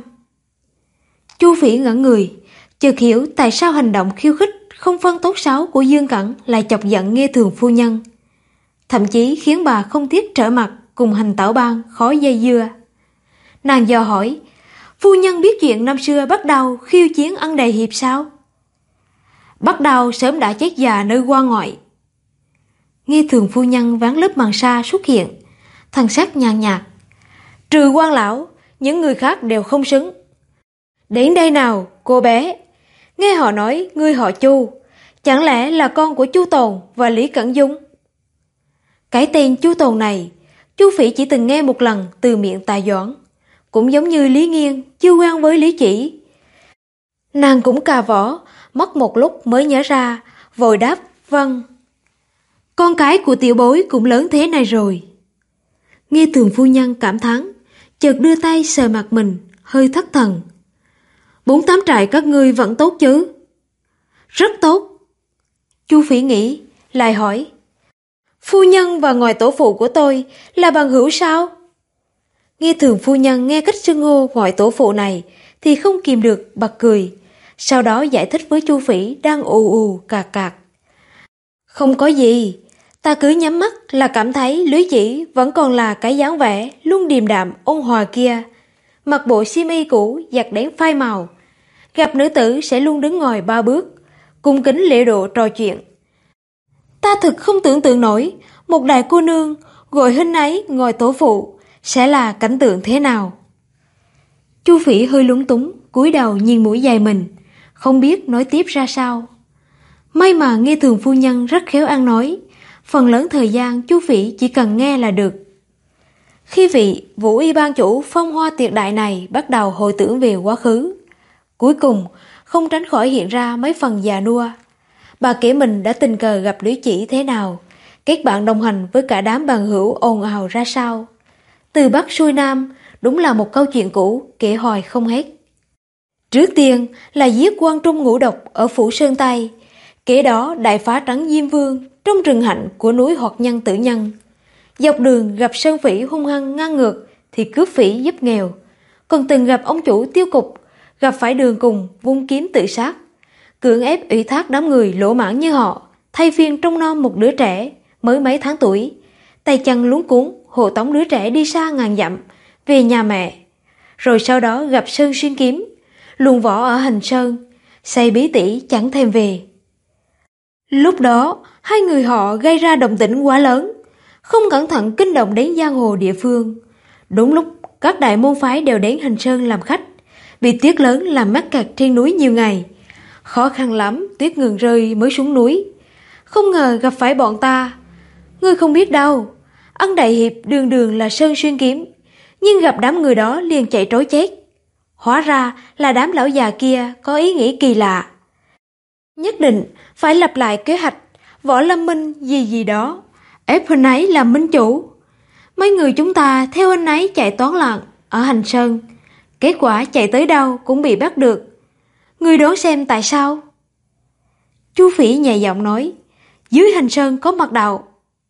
Chu Phỉ ngẩn người, chợt hiểu tại sao hành động khiêu khích không phân tốt xấu của Dương Cẩn lại chọc giận Nghe Thường phu nhân, thậm chí khiến bà không tiếc trở mặt cùng Hành Tảo Bang khó dây dưa. Nàng dò hỏi: phu nhân biết chuyện năm xưa bắt đầu khiêu chiến Ân Đại Hiệp sao? Bắt đầu sớm đã chết già nơi quan ngoại. Nghe Thường phu nhân ván lớp màn sa xuất hiện, thần sắc nhàn nhạt: trừ quan lão, những người khác đều không xứng. Đến đây nào, cô bé, nghe họ nói ngươi họ Chu, chẳng lẽ là con của Chu Tồn và Lý Cẩn Dung? Cái tên Chu Tồn này, Chu Phỉ chỉ từng nghe một lần từ miệng Tạ Doãn, cũng giống như Lý Nghiên chưa quen với Lý Chỉ. Nàng cũng cà võ, mất một lúc mới nhớ ra, vội đáp: vâng. Con cái của tiểu bối cũng lớn thế này rồi. Nghe Thường phu nhân cảm thán, chợt đưa tay sờ mặt mình, hơi thất thần. 4-8 trại các ngươi vẫn tốt chứ? Rất tốt. Chu Phỉ nghĩ, lại hỏi: phu nhân và ngoài tổ phụ của tôi là bằng hữu sao? Nghe Thường phu nhân nghe cách xưng hô ngoại tổ phụ này thì không kìm được bật cười, sau đó giải thích với Chu Phỉ đang ù ù cạc cạc: không có gì, ta cứ nhắm mắt là cảm thấy Lý Chỉ vẫn còn là cái dáng vẻ luôn điềm đạm ôn hòa kia, mặc bộ xiêm y cũ giặt đến phai màu, gặp nữ tử sẽ luôn đứng ngồi 3 bước, cung kính lễ độ trò chuyện. Ta thực không tưởng tượng nổi một đại cô nương gọi huynh ấy ngồi tổ phụ sẽ là cảnh tượng thế nào. Chu Phỉ hơi lúng túng, cúi đầu nhìn mũi dài mình, không biết nói tiếp ra sao. May mà Nghe Thường phu nhân rất khéo ăn nói, phần lớn thời gian Chu Phỉ chỉ cần nghe là được. Khi vị Vũ Y ban chủ phong hoa tuyệt đại này bắt đầu hồi tưởng về quá khứ, cuối cùng không tránh khỏi hiện ra mấy phần già nua. Bà kể mình đã tình cờ gặp Lý Chỉ thế nào, kết bạn đồng hành với cả đám bằng hữu ồn ào ra sao. Từ Bắc xuôi Nam, đúng là một câu chuyện cũ kể hoài không hết. Trước tiên là giết quan trung ngũ độc ở Phủ Sơn Tây, kế đó đại phá trắng Diêm Vương trong rừng hạnh của núi Hoạt Nhân Tử Nhân. Dọc đường gặp Sơn Phỉ hung hăng ngang ngược thì cướp phỉ giúp nghèo, còn từng gặp ông chủ tiêu cục, gặp phải đường cùng vung kiếm tự sát, cưỡng ép ủy thác đám người lỗ mãn như họ, thay phiên trông nom một đứa trẻ mới mấy tháng tuổi, tay chân luống cuống hộ tống đứa trẻ đi xa ngàn dặm về nhà mẹ. Rồi sau đó gặp Sơn Xuyên Kiếm, luồn võ ở Hành Sơn, say bí tỉ chẳng thèm về. Lúc đó hai người họ gây ra động tĩnh quá lớn, không cẩn thận kinh động đến giang hồ địa phương. Đúng lúc các đại môn phái đều đến Hành Sơn làm khách, bị tuyết lớn làm mắc kẹt trên núi nhiều ngày, khó khăn lắm tuyết ngừng rơi mới xuống núi. Không ngờ gặp phải bọn ta. Ngươi không biết đâu, Ân Đại Hiệp đường đường là Sơn Xuyên Kiếm, nhưng gặp đám người đó liền chạy trối chết. Hóa ra là đám lão già kia có ý nghĩ kỳ lạ, nhất định phải lặp lại kế hoạch Võ Lâm Minh gì gì đó, ép huynh ấy làm minh chủ. Mấy người chúng ta theo huynh ấy chạy toán loạn ở Hành Sơn, kết quả chạy tới đâu cũng bị bắt được. Ngươi đoán xem tại sao? Chu Phỉ nhẹ giọng nói: dưới Hành Sơn có mật đạo.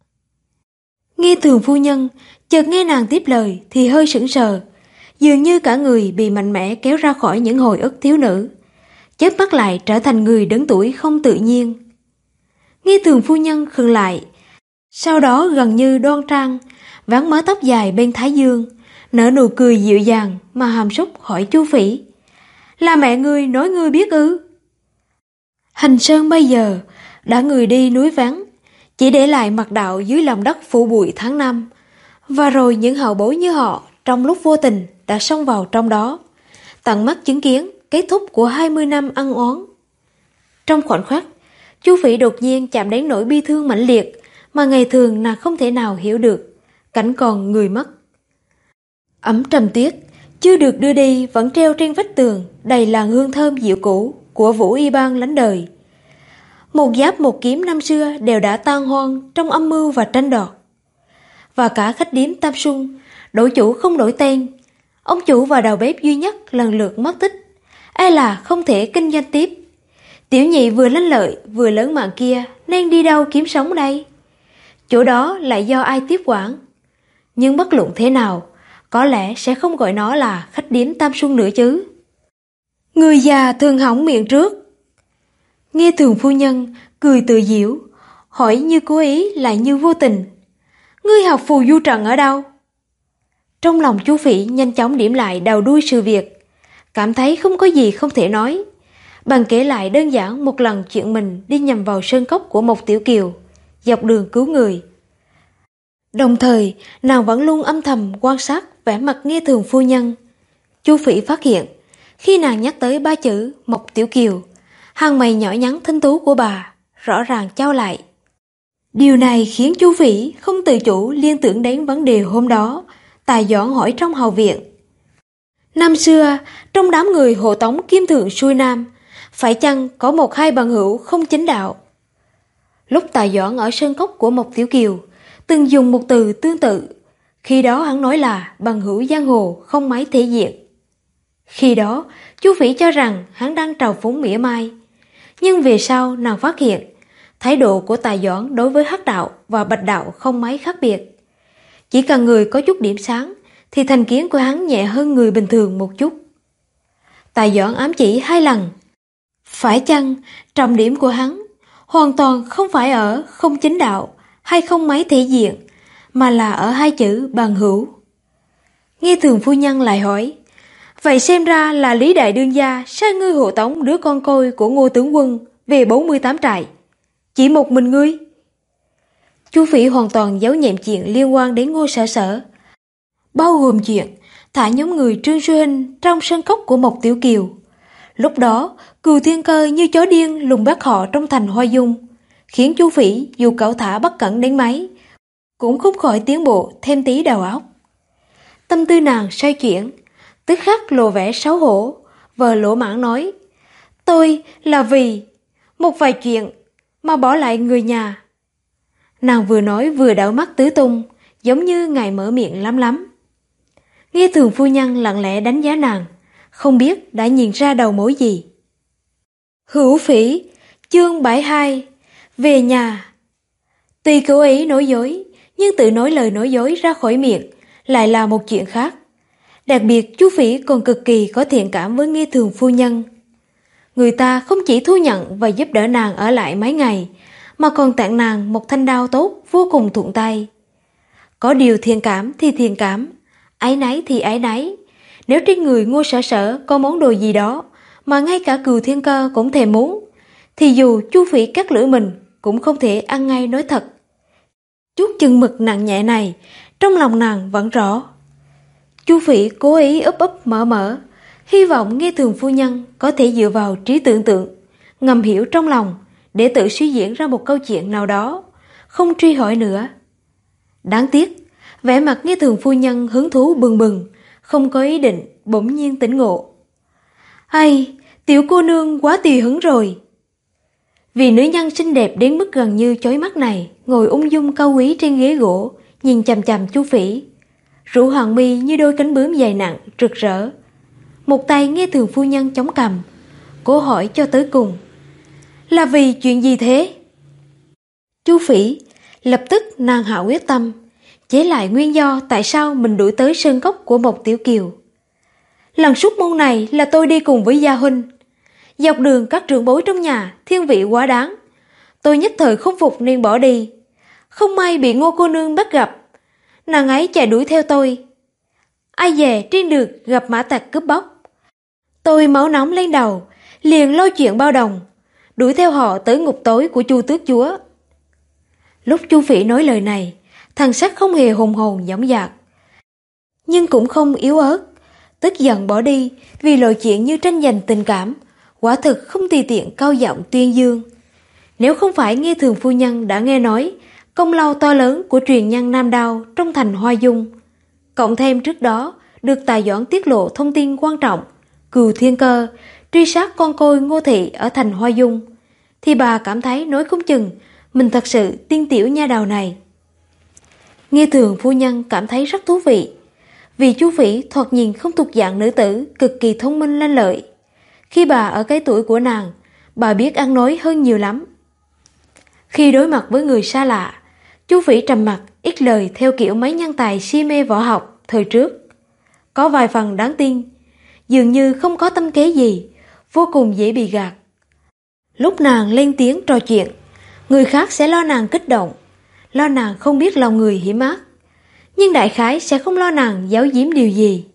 Nghe Thường phu nhân chợt nghe nàng tiếp lời thì hơi sững sờ, dường như cả người bị mạnh mẽ kéo ra khỏi những hồi ức thiếu nữ, chớp mắt lại trở thành người đứng tuổi không tự nhiên. Nghe Thường phu nhân khựng lại, sau đó gần như đoan trang, vén mớ tóc dài bên thái dương, nở nụ cười dịu dàng mà hàm súc hỏi Chu Phỉ: là mẹ ngươi nói ngươi biết ư? Hành Sơn bây giờ đã người đi núi vắng, chỉ để lại mặt đạo dưới lòng đất phủ bụi tháng năm. Và rồi những hậu bối như họ trong lúc vô tình đã xông vào trong đó, tận mắt chứng kiến kết thúc của 20 năm ăn oán. Trong khoảnh khắc, Chu Phỉ đột nhiên chạm đến nỗi bi thương mãnh liệt mà ngày thường nàng không thể nào hiểu được, cảnh còn người mất. Ấm trầm tuyết chưa được đưa đi vẫn treo trên vách tường đầy làn hương thơm dịu cũ của Vũ Y Ban lánh đời. Một giáp một kiếm năm xưa đều đã tan hoang trong âm mưu và tranh đoạt. Và cả khách điếm Tam Xuân, đổi chủ không đổi tên, ông chủ và đầu bếp duy nhất lần lượt mất tích, e là không thể kinh doanh tiếp. Tiểu nhị vừa lanh lợi vừa lớn mạng kia nên đi đâu kiếm sống đây? Chỗ đó lại do ai tiếp quản? Nhưng bất luận thế nào, có lẽ sẽ không gọi nó là khách điếm Tam Xuân nữa chứ. Người già thường hỏng miệng trước. Nghe Thường phu nhân cười tự giễu, hỏi như cố ý lại như vô tình. Ngươi học phù du trận ở đâu? Trong lòng Chu Phỉ nhanh chóng điểm lại đầu đuôi sự việc, cảm thấy không có gì không thể nói. Bằng kể lại đơn giản một lần chuyện mình đi nhầm vào sơn cốc của một tiểu kiều, dọc đường cứu người. Đồng thời, nàng vẫn luôn âm thầm quan sát vẻ mặt Nghe Thường phu nhân. Chu Phỉ phát hiện, khi nàng nhắc tới ba chữ Mộc Tiểu Kiều, hàng mày nhỏ nhắn thanh tú của bà rõ ràng chau lại. Điều này khiến Chu Phỉ không tự chủ liên tưởng đến vấn đề hôm đó Tài Doãn hỏi trong hầu viện. Năm xưa, trong đám người hộ tống Kim Thượng xuôi Nam, phải chăng có một hai bằng hữu không chính đạo? Lúc Tài Doãn ở sơn cốc của Mộc Tiểu Kiều, từng dùng một từ tương tự. Khi đó hắn nói là bằng hữu giang hồ không mấy thể diện. Khi đó, Chu Phỉ cho rằng hắn đang trào phúng mỉa mai. Nhưng về sau nàng phát hiện, thái độ của Tài Doãn đối với Hắc đạo và Bạch đạo không mấy khác biệt. Chỉ cần người có chút điểm sáng, thì thành kiến của hắn nhẹ hơn người bình thường một chút. Tài Doãn ám chỉ 2 lần. Phải chăng trọng điểm của hắn hoàn toàn không phải ở không chính đạo hay không mấy thể diện, mà là ở 2 chữ bằng hữu? Nghe Thường phu nhân lại hỏi, vậy xem ra là Lý Đại Đương gia sai ngươi hộ tống đứa con côi của Ngô tướng quân về 48 trại. Chỉ một mình ngươi? Chu Phỉ hoàn toàn giấu nhẹm chuyện liên quan đến Ngô Sở Sở, bao gồm chuyện thả nhóm người Trương Sư Hinh trong sân cốc của Mộc Tiểu Kiều. Lúc đó, Cừu Thiên Cơ như chó điên lùng bắt họ trong thành Hoa Dung, khiến Chu Phỉ dù cẩu thả bất cẩn đến mấy, cũng không khỏi tiến bộ thêm tí đầu óc. Tâm tư nàng xoay chuyển, tức khắc lộ vẻ xấu hổ, vờ lỗ mãng nói, tôi là vì một vài chuyện mà bỏ lại người nhà. Nàng vừa nói vừa đảo mắt tứ tung, giống như ngài mở miệng lắm lắm. Nghe Thường phu nhân lặng lẽ đánh giá nàng, không biết đã nhìn ra đầu mối gì. Hữu Phỉ, chương 72, về nhà. Tuy cố ý nói dối, nhưng tự nói lời nói dối ra khỏi miệng lại là một chuyện khác. Đặc biệt Chu Phỉ còn cực kỳ có thiện cảm với Nghe Thường phu nhân. Người ta không chỉ thu nhận và giúp đỡ nàng ở lại mấy ngày, mà còn tặng nàng một thanh đao tốt vô cùng thuận tay. Có điều thiện cảm thì thiện cảm, áy náy thì áy náy. Nếu trên người Ngô Sở Sở có món đồ gì đó mà ngay cả Cừu Thiên Cơ cũng thèm muốn, thì dù Chu Phỉ cắt lưỡi mình cũng không thể ăn ngay nói thật. Chút chừng mực nặng nhẹ này trong lòng nàng vẫn rõ. Chu Phỉ cố ý úp úp mở mở, hy vọng Nghe Thường phu nhân có thể dựa vào trí tưởng tượng, ngầm hiểu trong lòng để tự suy diễn ra một câu chuyện nào đó, không truy hỏi nữa. Đáng tiếc, vẻ mặt Nghe Thường phu nhân hứng thú bừng bừng, không có ý định, bỗng nhiên tỉnh ngộ. Hay, tiểu cô nương quá tùy hứng rồi. Vì nữ nhân xinh đẹp đến mức gần như chói mắt này ngồi ung dung cao quý trên ghế gỗ, nhìn chằm chằm Chu Phỉ, rủ hoàng mi như đôi cánh bướm dày nặng rực rỡ. Một tay Nghe Thường phu nhân chống cằm, cố hỏi cho tới cùng, là vì chuyện gì thế? Chu Phỉ lập tức nàng hạ quyết tâm chế lại nguyên do tại sao mình đuổi tới sơn cốc của Mộc Tiểu Kiều. Lần sút môn này là tôi đi cùng với gia huynh. Dọc đường các trưởng bối trong nhà thiên vị quá đáng, tôi nhất thời không phục nên bỏ đi. Không may bị Ngô cô nương bắt gặp, nàng ấy chạy đuổi theo tôi. Ai dè trên đường gặp mã tặc cướp bóc. Tôi máu nóng lên đầu, liền lôi chuyện bao đồng, đuổi theo họ tới ngục tối của Chu tước chúa. Lúc Chu Phỉ nói lời này, thần sắc không hề hùng hồn dõng dạc, nhưng cũng không yếu ớt. Tức giận bỏ đi vì lộ chuyện như tranh giành tình cảm, quả thực không tùy tiện cao giọng tuyên dương. Nếu không phải nghe thường phu nhân đã nghe nói công lao to lớn của truyền nhân Nam Đao trong thành Hoa Dung, cộng thêm trước đó được Tài Doãn tiết lộ thông tin quan trọng Cừu Thiên Cơ truy sát con côi Ngô Thị ở thành Hoa Dung, thì bà cảm thấy nói không chừng mình thật sự tiên tiểu nha đầu này. Nghe thường phu nhân cảm thấy rất thú vị, vì Chu Phỉ thoạt nhìn không thuộc dạng nữ tử cực kỳ thông minh lanh lợi. Khi bà ở cái tuổi của nàng, bà biết ăn nói hơn nhiều lắm. Khi đối mặt với người xa lạ, Chu Phỉ trầm mặc ít lời theo kiểu mấy nhân tài si mê võ học thời trước. Có vài phần đáng tin, dường như không có tâm kế gì, vô cùng dễ bị gạt. Lúc nàng lên tiếng trò chuyện, người khác sẽ lo nàng kích động, lo nàng không biết lòng người hiểm ác, nhưng đại khái sẽ không lo nàng giấu giếm điều gì.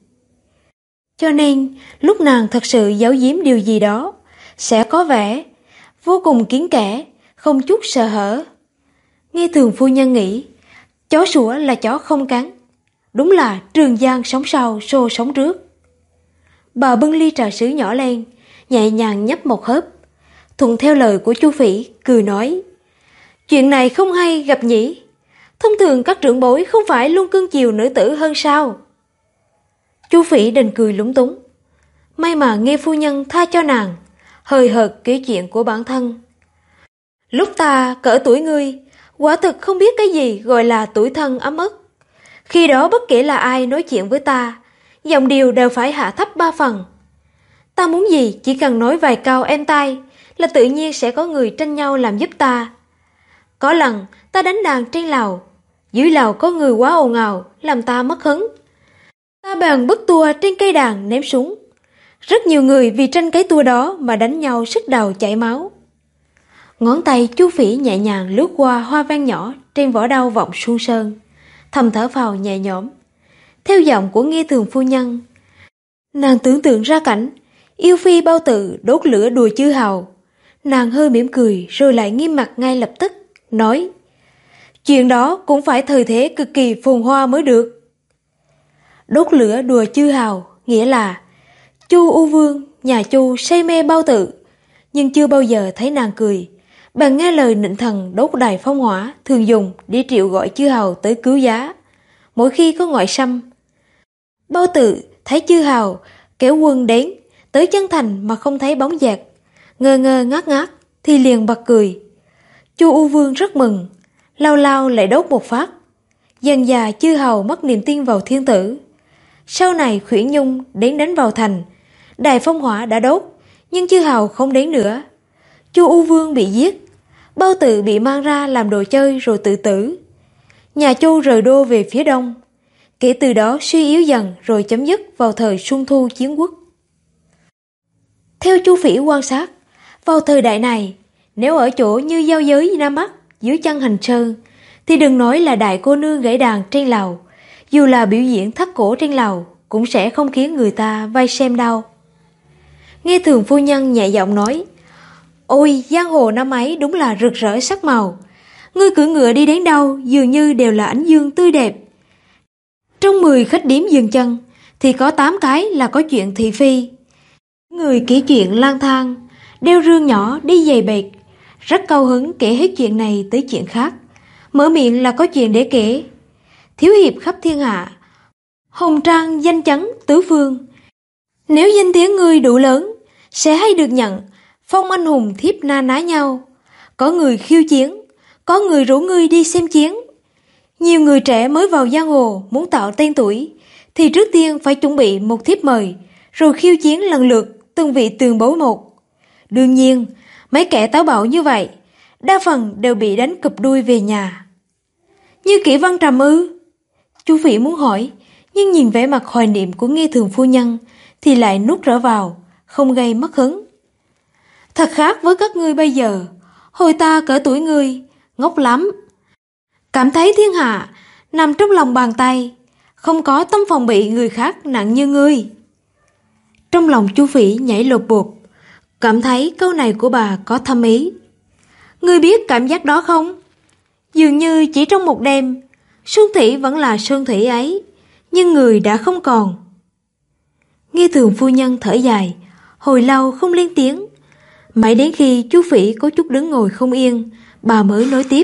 Cho nên, lúc nàng thật sự giấu giếm điều gì đó, sẽ có vẻ vô cùng kín kẽ, không chút sợ hở. Nghe thường phu nhân nghĩ, chó sủa là chó không cắn. Đúng là Trường Giang sống sau, xô sống trước. Bà bưng ly trà sứ nhỏ lên, nhẹ nhàng nhấp một hớp, thuận theo lời của Chu Phỉ, cười nói: chuyện này không hay gặp nhỉ? Thông thường các trưởng bối không phải luôn cưng chiều nữ tử hơn sao? Chu Phỉ đành cười lúng túng. May mà nghe phu nhân tha cho nàng, hời hợt kể chuyện của bản thân. Lúc ta cỡ tuổi ngươi, quả thực không biết cái gì gọi là tuổi thân ấm ức. Khi đó bất kể là ai nói chuyện với ta, giọng điệu đều phải hạ thấp 3 phần. Ta muốn gì chỉ cần nói vài câu êm tai là tự nhiên sẽ có người tranh nhau làm giúp ta. Có lần ta đánh đàn trên lầu, dưới lầu có người quá ồn ào làm ta mất hứng. Ta bèn bứt tua trên cây đàn ném súng. Rất nhiều người vì tranh cái tua đó mà đánh nhau sứt đầu chảy máu. Ngón tay Chu Phỉ nhẹ nhàng lướt qua hoa văn nhỏ trên vỏ đao vọng xuân sơn, thầm thở phào nhẹ nhõm. Theo giọng của Nghe thường phu nhân, nàng tưởng tượng ra cảnh yêu phi Bao Tự đốt lửa đùa Chư Hầu. Nàng hơi mỉm cười rồi lại nghiêm mặt ngay lập tức, nói: chuyện đó cũng phải thời thế cực kỳ phồn hoa mới được. Đốt lửa đùa Chư Hầu nghĩa là Chu U Vương nhà Chu say mê Bao Tự, nhưng chưa bao giờ thấy nàng cười. Bèn nghe lời nịnh thần đốt đài phong hỏa thường dùng để triệu gọi Chư Hầu tới cứu giá mỗi khi có ngoại xâm. Bao Tự thấy Chư Hầu kéo quân đến tới chân thành mà không thấy bóng dẹt, ngơ ngơ ngác ngác thì liền bật cười. Chu U Vương rất mừng, lao lao lại đốt một phát. Dần dà Chư Hầu mất niềm tin vào thiên tử. Sau này Khuyển Nhung đến đánh vào thành, đài phong hỏa đã đốt, nhưng Chư Hầu không đến nữa. Chu U Vương bị giết, Bao Tự bị mang ra làm đồ chơi rồi tự tử. Nhà Chu rời đô về phía đông, kể từ đó suy yếu dần rồi chấm dứt vào thời Xuân Thu Chiến Quốc. Theo Chu Phỉ quan sát, vào thời đại này, nếu ở chỗ như giao giới Nam Bắc dưới chân Hành Sơn, thì đừng nói là đại cô nương gãy đàn trên lầu, dù là biểu diễn thắt cổ trên lầu cũng sẽ không khiến người ta vây xem đâu. Nghe thường phu nhân nhẹ giọng nói: ôi, giang hồ năm ấy đúng là rực rỡ sắc màu. Ngươi cưỡi ngựa đi đến đâu dường như đều là ánh dương tươi đẹp. Trong 10 khách điếm dừng chân thì có 8 cái là có chuyện thị phi. Người kể chuyện lang thang, đeo rương nhỏ đi giày bệt, rất cao hứng kể hết chuyện này tới chuyện khác, mở miệng là có chuyện để kể. Thiếu hiệp khắp thiên hạ, hồng trang danh chấn tứ phương. Nếu danh tiếng ngươi đủ lớn, sẽ hay được nhận phong anh hùng thiếp na ná nhau. Có người khiêu chiến, có người rủ ngươi đi xem chiến. Nhiều người trẻ mới vào giang hồ muốn tạo tên tuổi thì trước tiên phải chuẩn bị một thiếp mời, rồi khiêu chiến lần lượt từng vị tường bối một. Đương nhiên, mấy kẻ táo bạo như vậy đa phần đều bị đánh cụp đuôi về nhà. Như Kỷ Văn Trầm ư? Chu Phỉ muốn hỏi, nhưng nhìn vẻ mặt hoài niệm của Nghe thường phu nhân thì lại nuốt trở vào, không gây mất hứng. Thật khác với các ngươi bây giờ. Hồi ta cỡ tuổi ngươi, ngốc lắm, cảm thấy thiên hạ nằm trong lòng bàn tay, không có tâm phòng bị người khác nặng như ngươi. Trong lòng Chu Phỉ nhảy lột bột, cảm thấy câu này của bà có thâm ý. Ngươi biết cảm giác đó không? Dường như chỉ trong một đêm, Xuân Thủy vẫn là Xuân Thủy ấy, nhưng người đã không còn. Nghe Thường phu nhân thở dài, hồi lâu không lên tiếng. Mãi đến khi chú Phỉ có chút đứng ngồi không yên, bà mới nói tiếp.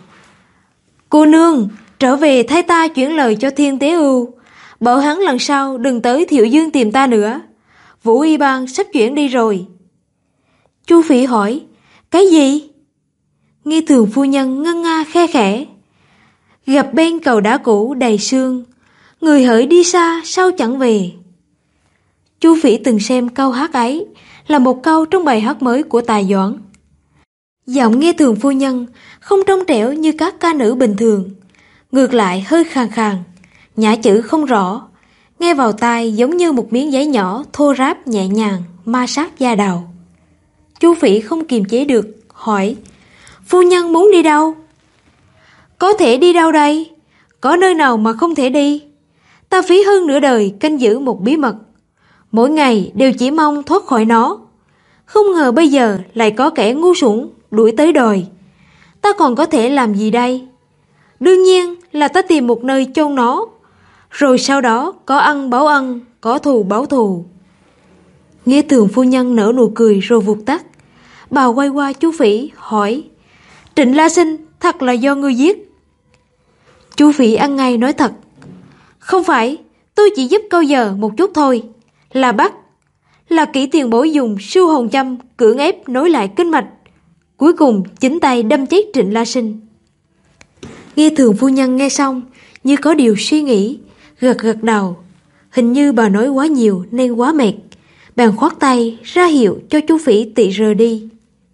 Cô nương, trở về thay ta chuyển lời cho Thiên Tế Ưu, bảo hắn lần sau đừng tới Thiệu Dương tìm ta nữa. Vũ Y Bang sắp chuyển đi rồi. Chu Phỉ hỏi, cái gì? Nghe Thường phu nhân ngân nga khe khẽ. Gặp bên cầu đá cũ đầy sương, người hỡi đi xa sao chẳng về. Chu Phỉ từng xem câu hát ấy, là một câu trong bài hát mới của Tài Doãn. Giọng Nghe Thường phu nhân không trong trẻo như các ca nữ bình thường, ngược lại hơi khàn khàn, nhả chữ không rõ, nghe vào tai giống như một miếng giấy nhỏ thô ráp nhẹ nhàng ma sát da đầu. Chu Phỉ không kiềm chế được, hỏi, phu nhân muốn đi đâu? Có thể đi đâu đây? Có nơi nào mà không thể đi? Ta phí hơn nửa đời canh giữ một bí mật, mỗi ngày đều chỉ mong thoát khỏi nó. Không ngờ bây giờ lại có kẻ ngu xuẩn đuổi tới đòi. Ta còn có thể làm gì đây? Đương nhiên là ta tìm một nơi chôn nó, rồi sau đó có ân báo ân, có thù báo thù. Nghe Thường phu nhân nở nụ cười rồi vụt tắt. Bà quay qua chú Phỉ hỏi, Trịnh La Sinh thật là do ngươi giết? Chú Phỉ ăn ngay nói thật, không phải, tôi chỉ giúp câu giờ một chút thôi. Là bắt, là Kỷ tiền bối dùng siêu hồn châm cưỡng ép nối lại kinh mạch, cuối cùng chính tay đâm chết Trịnh La Sinh. Nghe Thường phu nhân nghe xong như có điều suy nghĩ, gật gật đầu. Hình như bà nói quá nhiều nên quá mệt, bèn khoát tay ra hiệu cho chú Phỉ tị rời đi.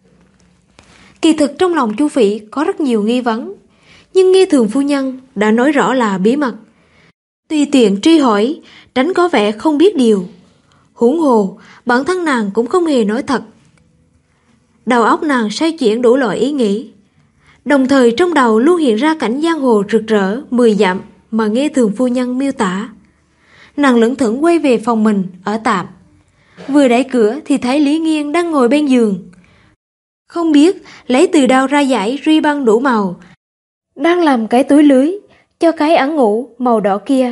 Kỳ thực trong lòng chú Phỉ có rất nhiều nghi vấn, nhưng Nghe Thường phu nhân đã nói rõ là bí mật, tùy tiện truy hỏi tránh có vẻ không biết điều. Huống hồ bản thân nàng cũng không hề nói thật. Đầu óc nàng xoay chuyển đủ loại ý nghĩ, đồng thời trong đầu luôn hiện ra cảnh giang hồ rực rỡ 10 dặm mà Nghe Thường phu nhân miêu tả. Nàng lững thững quay về phòng mình ở tạm. Vừa đẩy cửa thì thấy Lý Nghiên đang ngồi bên giường, không biết lấy từ đâu ra dải ruy băng đủ màu, đang làm cái túi lưới cho cái ẩn ngủ màu đỏ kia.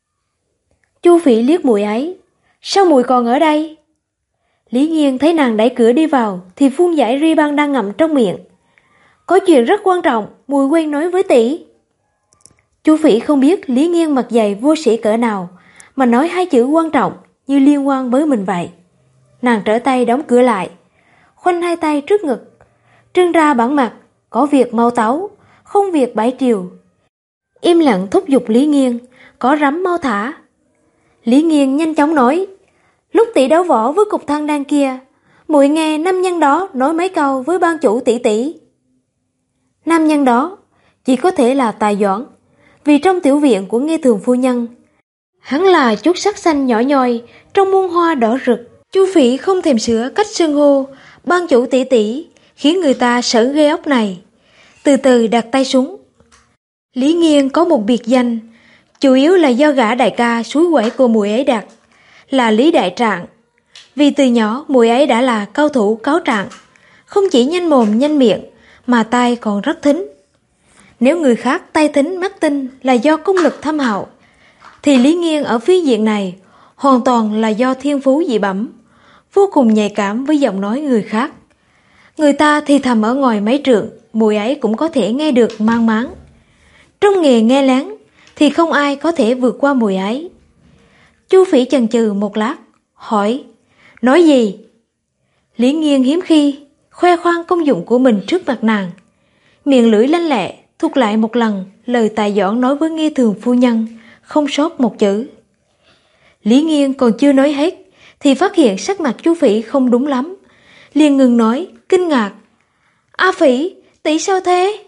Chu Phỉ liếc muội ấy, sao muội còn ở đây? Lý Nghiên thấy nàng đẩy cửa đi vào thì phun dải ruy băng đang ngậm trong miệng. Có chuyện rất quan trọng, muội quên nói với tỷ. Chu Phỉ không biết Lý Nghiên mặt dày vô sĩ cỡ nào mà nói hai chữ quan trọng như liên quan với mình vậy. Nàng trở tay đóng cửa lại, khoanh hai tay trước ngực, trưng ra bản mặt, có việc mau tấu, không việc bãi triều. Im lặng thúc giục Lý Nghiên, có rắm mau thả. Lý Nghiên nhanh chóng nói, lúc tỷ đấu võ với cục thăng đan kia, muội nghe nam nhân đó nói mấy câu với ban chủ tỷ tỷ. Nam nhân đó chỉ có thể là Tài Doãn, vì trong tiểu viện của Nghe Thường phu nhân, hắn là chút sắc xanh nhỏ nhoi trong muôn hoa đỏ rực. Chu Phỉ không thèm sửa cách xưng hô ban chủ tỷ tỷ, khiến người ta sợ ghê ốc này. Từ từ đặt tay xuống. Lý Nghiên có một biệt danh, chủ yếu là do gã đại ca suối quẩy của muội ấy đặt, là Lý Đại Trạng. Vì từ nhỏ muội ấy đã là cao thủ cáo trạng, không chỉ nhanh mồm nhanh miệng mà tai còn rất thính. Nếu người khác tay thính mắt tinh là do công lực thâm hậu, thì Lý Nghiên ở phía diện này hoàn toàn là do thiên phú dị bẩm, vô cùng nhạy cảm với giọng nói người khác. Người ta thì thầm ở ngoài mấy trượng, muội ấy cũng có thể nghe được mang máng. Trong nghề nghe lén thì không ai có thể vượt qua muội ấy. Chu Phỉ chần chừ một lát, hỏi, nói gì? Lý Nghiên hiếm khi khoe khoang công dụng của mình trước mặt nàng, miệng lưỡi lanh lẹ thuật lại một lần lời Tài Doãn nói với Nghe Thường phu nhân, không sót một chữ. Lý Nghiên còn chưa nói hết thì phát hiện sắc mặt Chu Phỉ không đúng lắm, liền ngừng nói, kinh ngạc, A Phỉ, tỷ sao thế?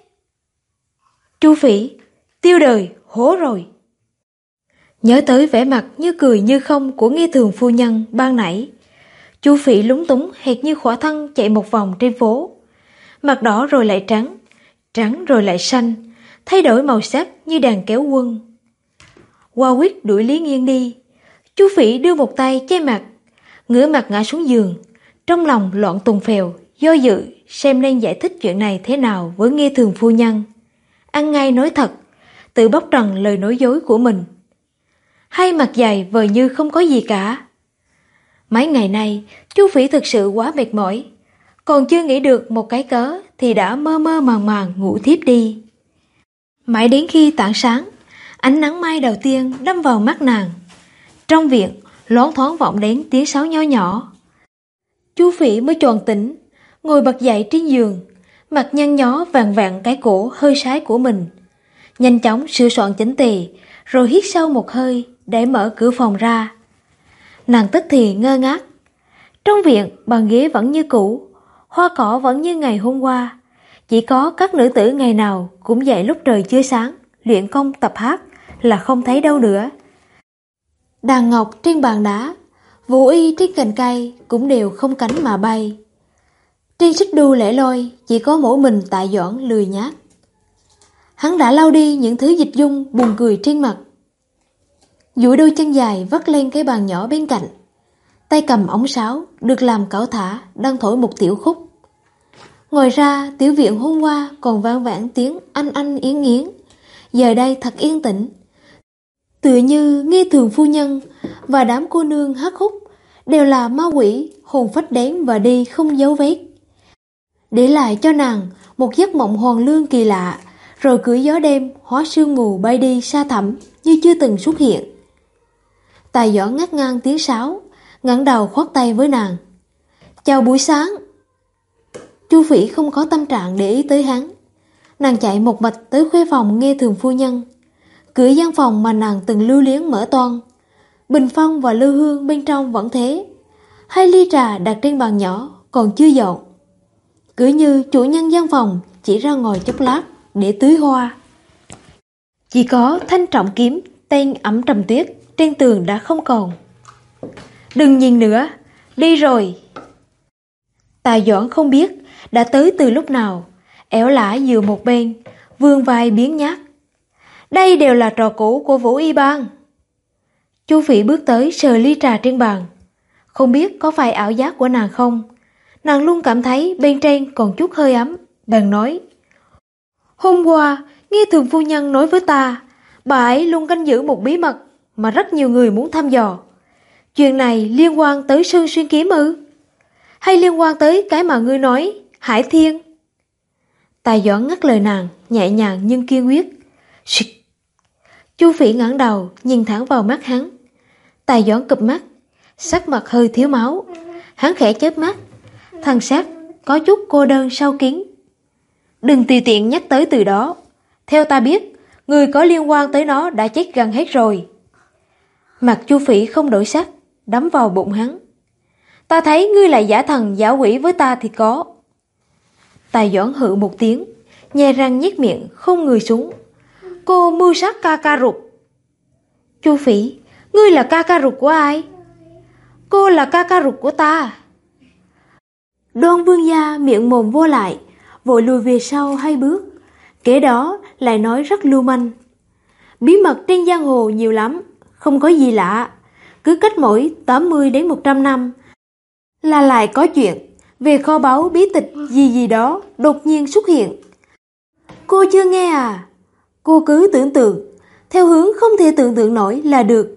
Chu Phỉ, tiêu đời, hố rồi. Nhớ tới vẻ mặt như cười như không của Nghe Thường phu nhân ban nãy, Chu Phỉ lúng túng hệt như khỏa thân chạy một vòng trên phố. Mặt đỏ rồi lại trắng, trắng rồi lại xanh, thay đổi màu sắc như đàn kéo quân. Qua quyết đuổi Lý Nghiên đi, Chu Phỉ đưa một tay che mặt, ngửa mặt ngã xuống giường, trong lòng loạn tùng phèo, do dự xem nên giải thích chuyện này thế nào với Nghe Thường phu nhân. ăn ngay nói thật, tự bóc trần lời nói dối của mình. Hay mặt dày vờ như không có gì cả. Mấy ngày nay, chú Phỉ thực sự quá mệt mỏi. Còn chưa nghĩ được một cái cớ thì đã mơ mơ màng màng ngủ thiếp đi. Mãi đến khi tảng sáng, ánh nắng mai đầu tiên đâm vào mắt nàng. Trong viện, loáng thoáng vọng đến tiếng sáo nho nhỏ. Chú Phỉ mới choàng tỉnh, ngồi bật dậy trên giường, mặt nhăn nhó vàng vàng cái cổ hơi sái của mình. Nhanh chóng sửa soạn chỉnh tề, rồi hít sâu một hơi để mở cửa phòng ra. Nàng tức thì ngơ ngác. Trong viện, bàn ghế vẫn như cũ, hoa cỏ vẫn như ngày hôm qua. Chỉ có các nữ tử ngày nào cũng dậy lúc trời chưa sáng, luyện công tập hát là không thấy đâu nữa. Đàn ngọc trên bàn đá, vũ y trên cành cây cũng đều không cánh mà bay. Trên xích đu lẻ loi, chỉ có mỗi mình Tạ Doãn lười nhác. Hắn đã lau đi những thứ dịch dung buồn cười trên mặt. Duỗi đôi chân dài vắt lên cái bàn nhỏ bên cạnh, tay cầm ống sáo được làm cẩu thả đang thổi một tiểu khúc. Ngoài ra tiểu viện hôm qua còn vang vẳng tiếng anh yến yến, giờ đây thật yên tĩnh, tựa như nghe thường phu nhân và đám cô nương hát khúc đều là ma quỷ hồn phách đến và đi không dấu vết, để lại cho nàng một giấc mộng hoàn lương kỳ lạ, rồi cưỡi gió đêm hóa sương mù bay đi xa thẳm như chưa từng xuất hiện. Tạ Doãn ngắt ngang tiếng sáo, ngẩng đầu khoát tay với nàng. Chào buổi sáng. Chu Phỉ không có tâm trạng để ý tới hắn. Nàng chạy một mạch tới khuê phòng nghe thường phu nhân. Cửa gian phòng mà nàng từng lưu luyến mở toang. Bình phong và lư hương bên trong vẫn thế. 2 ly trà đặt trên bàn nhỏ còn chưa dọn. Cứ như chủ nhân gian phòng chỉ ra ngồi chốc lát để tưới hoa. Chỉ có thanh trọng kiếm tên ẩm trầm tuyết trên tường đã không còn. Đừng nhìn nữa, đi rồi. Tạ Doãn không biết đã tới từ lúc nào, ẻo lả dựa một bên, vươn vai biếng nhác. Đây đều là trò cũ của Vũ Y Bang. Chu Phỉ bước tới sờ ly trà trên bàn. Không biết có phải ảo giác của nàng không, nàng luôn cảm thấy bên trên còn chút hơi ấm, bèn nói. Hôm qua, nghe thường phu nhân nói với ta, bà ấy luôn canh giữ một bí mật mà rất nhiều người muốn thăm dò. Chuyện này liên quan tới Sơn Xuyên Kiếm ư? Hay liên quan tới cái mà ngươi nói, Hải Thiên? Tạ Doãn ngắt lời nàng, nhẹ nhàng nhưng kiên quyết. Xịt! Chu Phỉ ngẩng đầu, nhìn thẳng vào mắt hắn. Tạ Doãn cụp mắt, sắc mặt hơi thiếu máu. Hắn khẽ chớp mắt, thần sắc có chút cô đơn sâu kín. Đừng tùy tiện nhắc tới từ đó. Theo ta biết, người có liên quan tới nó đã chết gần hết rồi. Mặt Chu Phỉ không đổi sắc, đấm vào bụng hắn. Ta thấy ngươi là giả thần giả quỷ với ta thì có. Tạ Doãn hự một tiếng, nhe răng nhếch miệng không người xuống. Cô mưu sát ca ca ruột. Chu Phỉ, ngươi là ca ca ruột của ai? Cô là ca ca ruột của ta. Đoan Vương gia miệng mồm vô lại, vội lùi về sau 2 bước. Kể đó lại nói rất lưu manh. Bí mật trên giang hồ nhiều lắm, không có gì lạ. Cứ cách mỗi 80 đến 100 năm là lại có chuyện về kho báu bí tịch gì đó đột nhiên xuất hiện. Cô chưa nghe à? Cô cứ tưởng tượng, theo hướng không thể tưởng tượng nổi là được.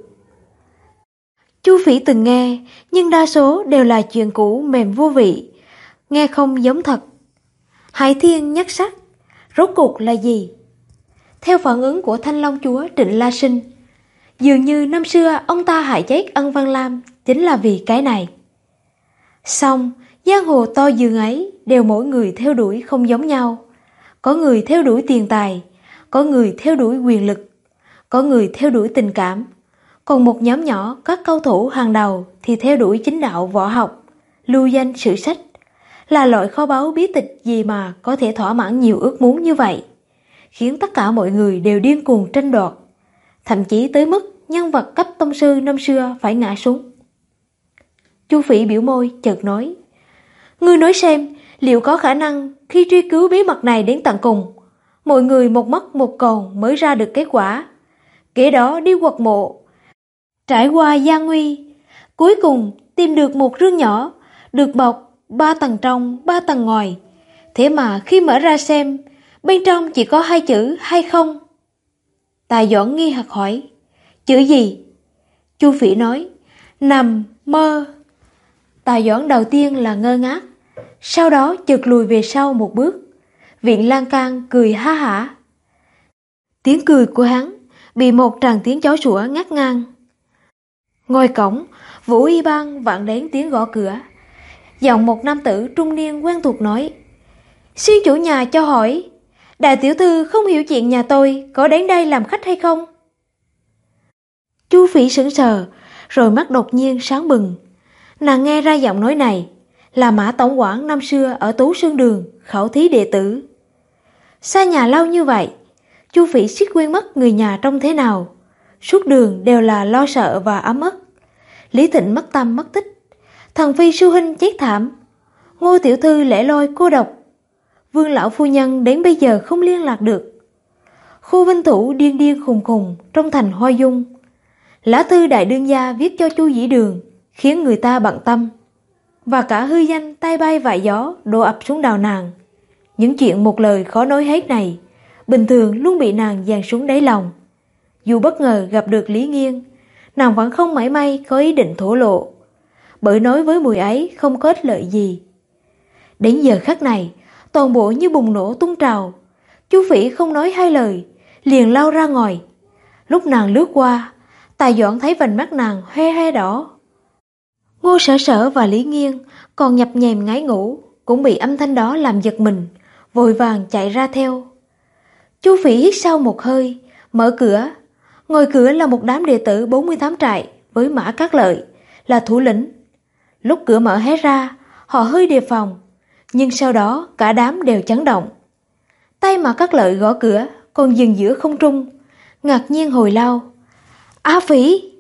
Chu Phỉ từng nghe, nhưng đa số đều là chuyện cũ mềm vô vị, nghe không giống thật. Hải Thiên nhất sắc, rốt cuộc là gì? Theo phản ứng của Thanh Long chúa Trịnh La Sinh, dường như năm xưa ông ta hại chết Ân Văn Lam chính là vì cái này. Xong, giang hồ to giường ấy đều mỗi người theo đuổi không giống nhau. Có người theo đuổi tiền tài, có người theo đuổi quyền lực, có người theo đuổi tình cảm. Còn một nhóm nhỏ các cao thủ hàng đầu thì theo đuổi chính đạo võ học, lưu danh sử sách. Là loại kho báu bí tịch gì mà có thể thỏa mãn nhiều ước muốn như vậy, khiến tất cả mọi người đều điên cuồng tranh đoạt, thậm chí tới mức nhân vật cấp tông sư năm xưa phải ngã xuống. Chu Phỉ biểu môi chợt nói, ngươi nói xem, liệu có khả năng khi truy cứu bí mật này đến tận cùng, mọi người một mất một còn mới ra được kết quả. Kể đó đi quật mộ, trải qua gian nguy, cuối cùng tìm được một rương nhỏ, được bọc 3 tầng trong 3 tầng ngoài. Thế mà khi mở ra xem, Bên trong chỉ có 2 chữ hay không. Tài Doãn nghi hoặc hỏi, chữ gì? Chu Phỉ nói, nằm mơ. Tài Doãn đầu tiên là ngơ ngác, sau đó chợt lùi về sau một bước. Viện Lan Can cười ha hả. Tiếng cười của hắn bị một tràng tiếng chó sủa ngắt ngang. Ngoài cổng, Vũ Y Bang vọng đến tiếng gõ cửa. Giọng một nam tử trung niên quen thuộc nói, xin chủ nhà cho hỏi, đại tiểu thư không hiểu chuyện nhà tôi có đến đây làm khách hay không? Chu Phỉ sững sờ, rồi mắt đột nhiên sáng bừng. Nàng nghe ra giọng nói này là Mã tổng quản năm xưa ở Tú Sương Đường khảo thí đệ tử. Xa nhà lâu như vậy, Chu Phỉ suýt quên mất người nhà trông thế nào. Suốt đường đều là lo sợ và ấm ức. Lý Thịnh mất tâm mất tích, thần phi sư huynh chết thảm, Ngô tiểu thư lẻ loi cô độc, Vương lão phu nhân đến bây giờ không liên lạc được, Khu Vinh Thủ điên điên khùng khùng trong thành Hoa Dung. Lá thư đại đương gia viết cho Chu Dĩ Đường khiến người ta bận tâm, và cả hư danh tay bay vạ gió đổ ập xuống đầu nàng. Những chuyện một lời khó nói hết này bình thường luôn bị nàng dàn xuống đáy lòng. Dù bất ngờ gặp được Lý Nghiên, nàng vẫn không mảy may có ý định thổ lộ, bởi nói với mùi ấy không có ích lợi gì. Đến giờ khắc này, toàn bộ như bùng nổ tung trào. Chu Phỉ không nói hai lời, liền lao ra ngoài. Lúc nàng lướt qua, Tài Doãn thấy vành mắt nàng hoe hoe đỏ. Ngô Sở Sở và Lý Nghiên còn nhập nhèm ngáy ngủ, cũng bị âm thanh đó làm giật mình, vội vàng chạy ra theo. Chu Phỉ hít sâu một hơi, mở cửa. Ngoài cửa là một đám đệ tử 48 trại với Mã Cát Lợi là thủ lĩnh. Lúc cửa mở hé ra, họ hơi đề phòng, nhưng sau đó cả đám đều chấn động. Tay Mã Cát Lợi gõ cửa còn dừng giữa không trung, ngạc nhiên hồi lâu. A Phỉ!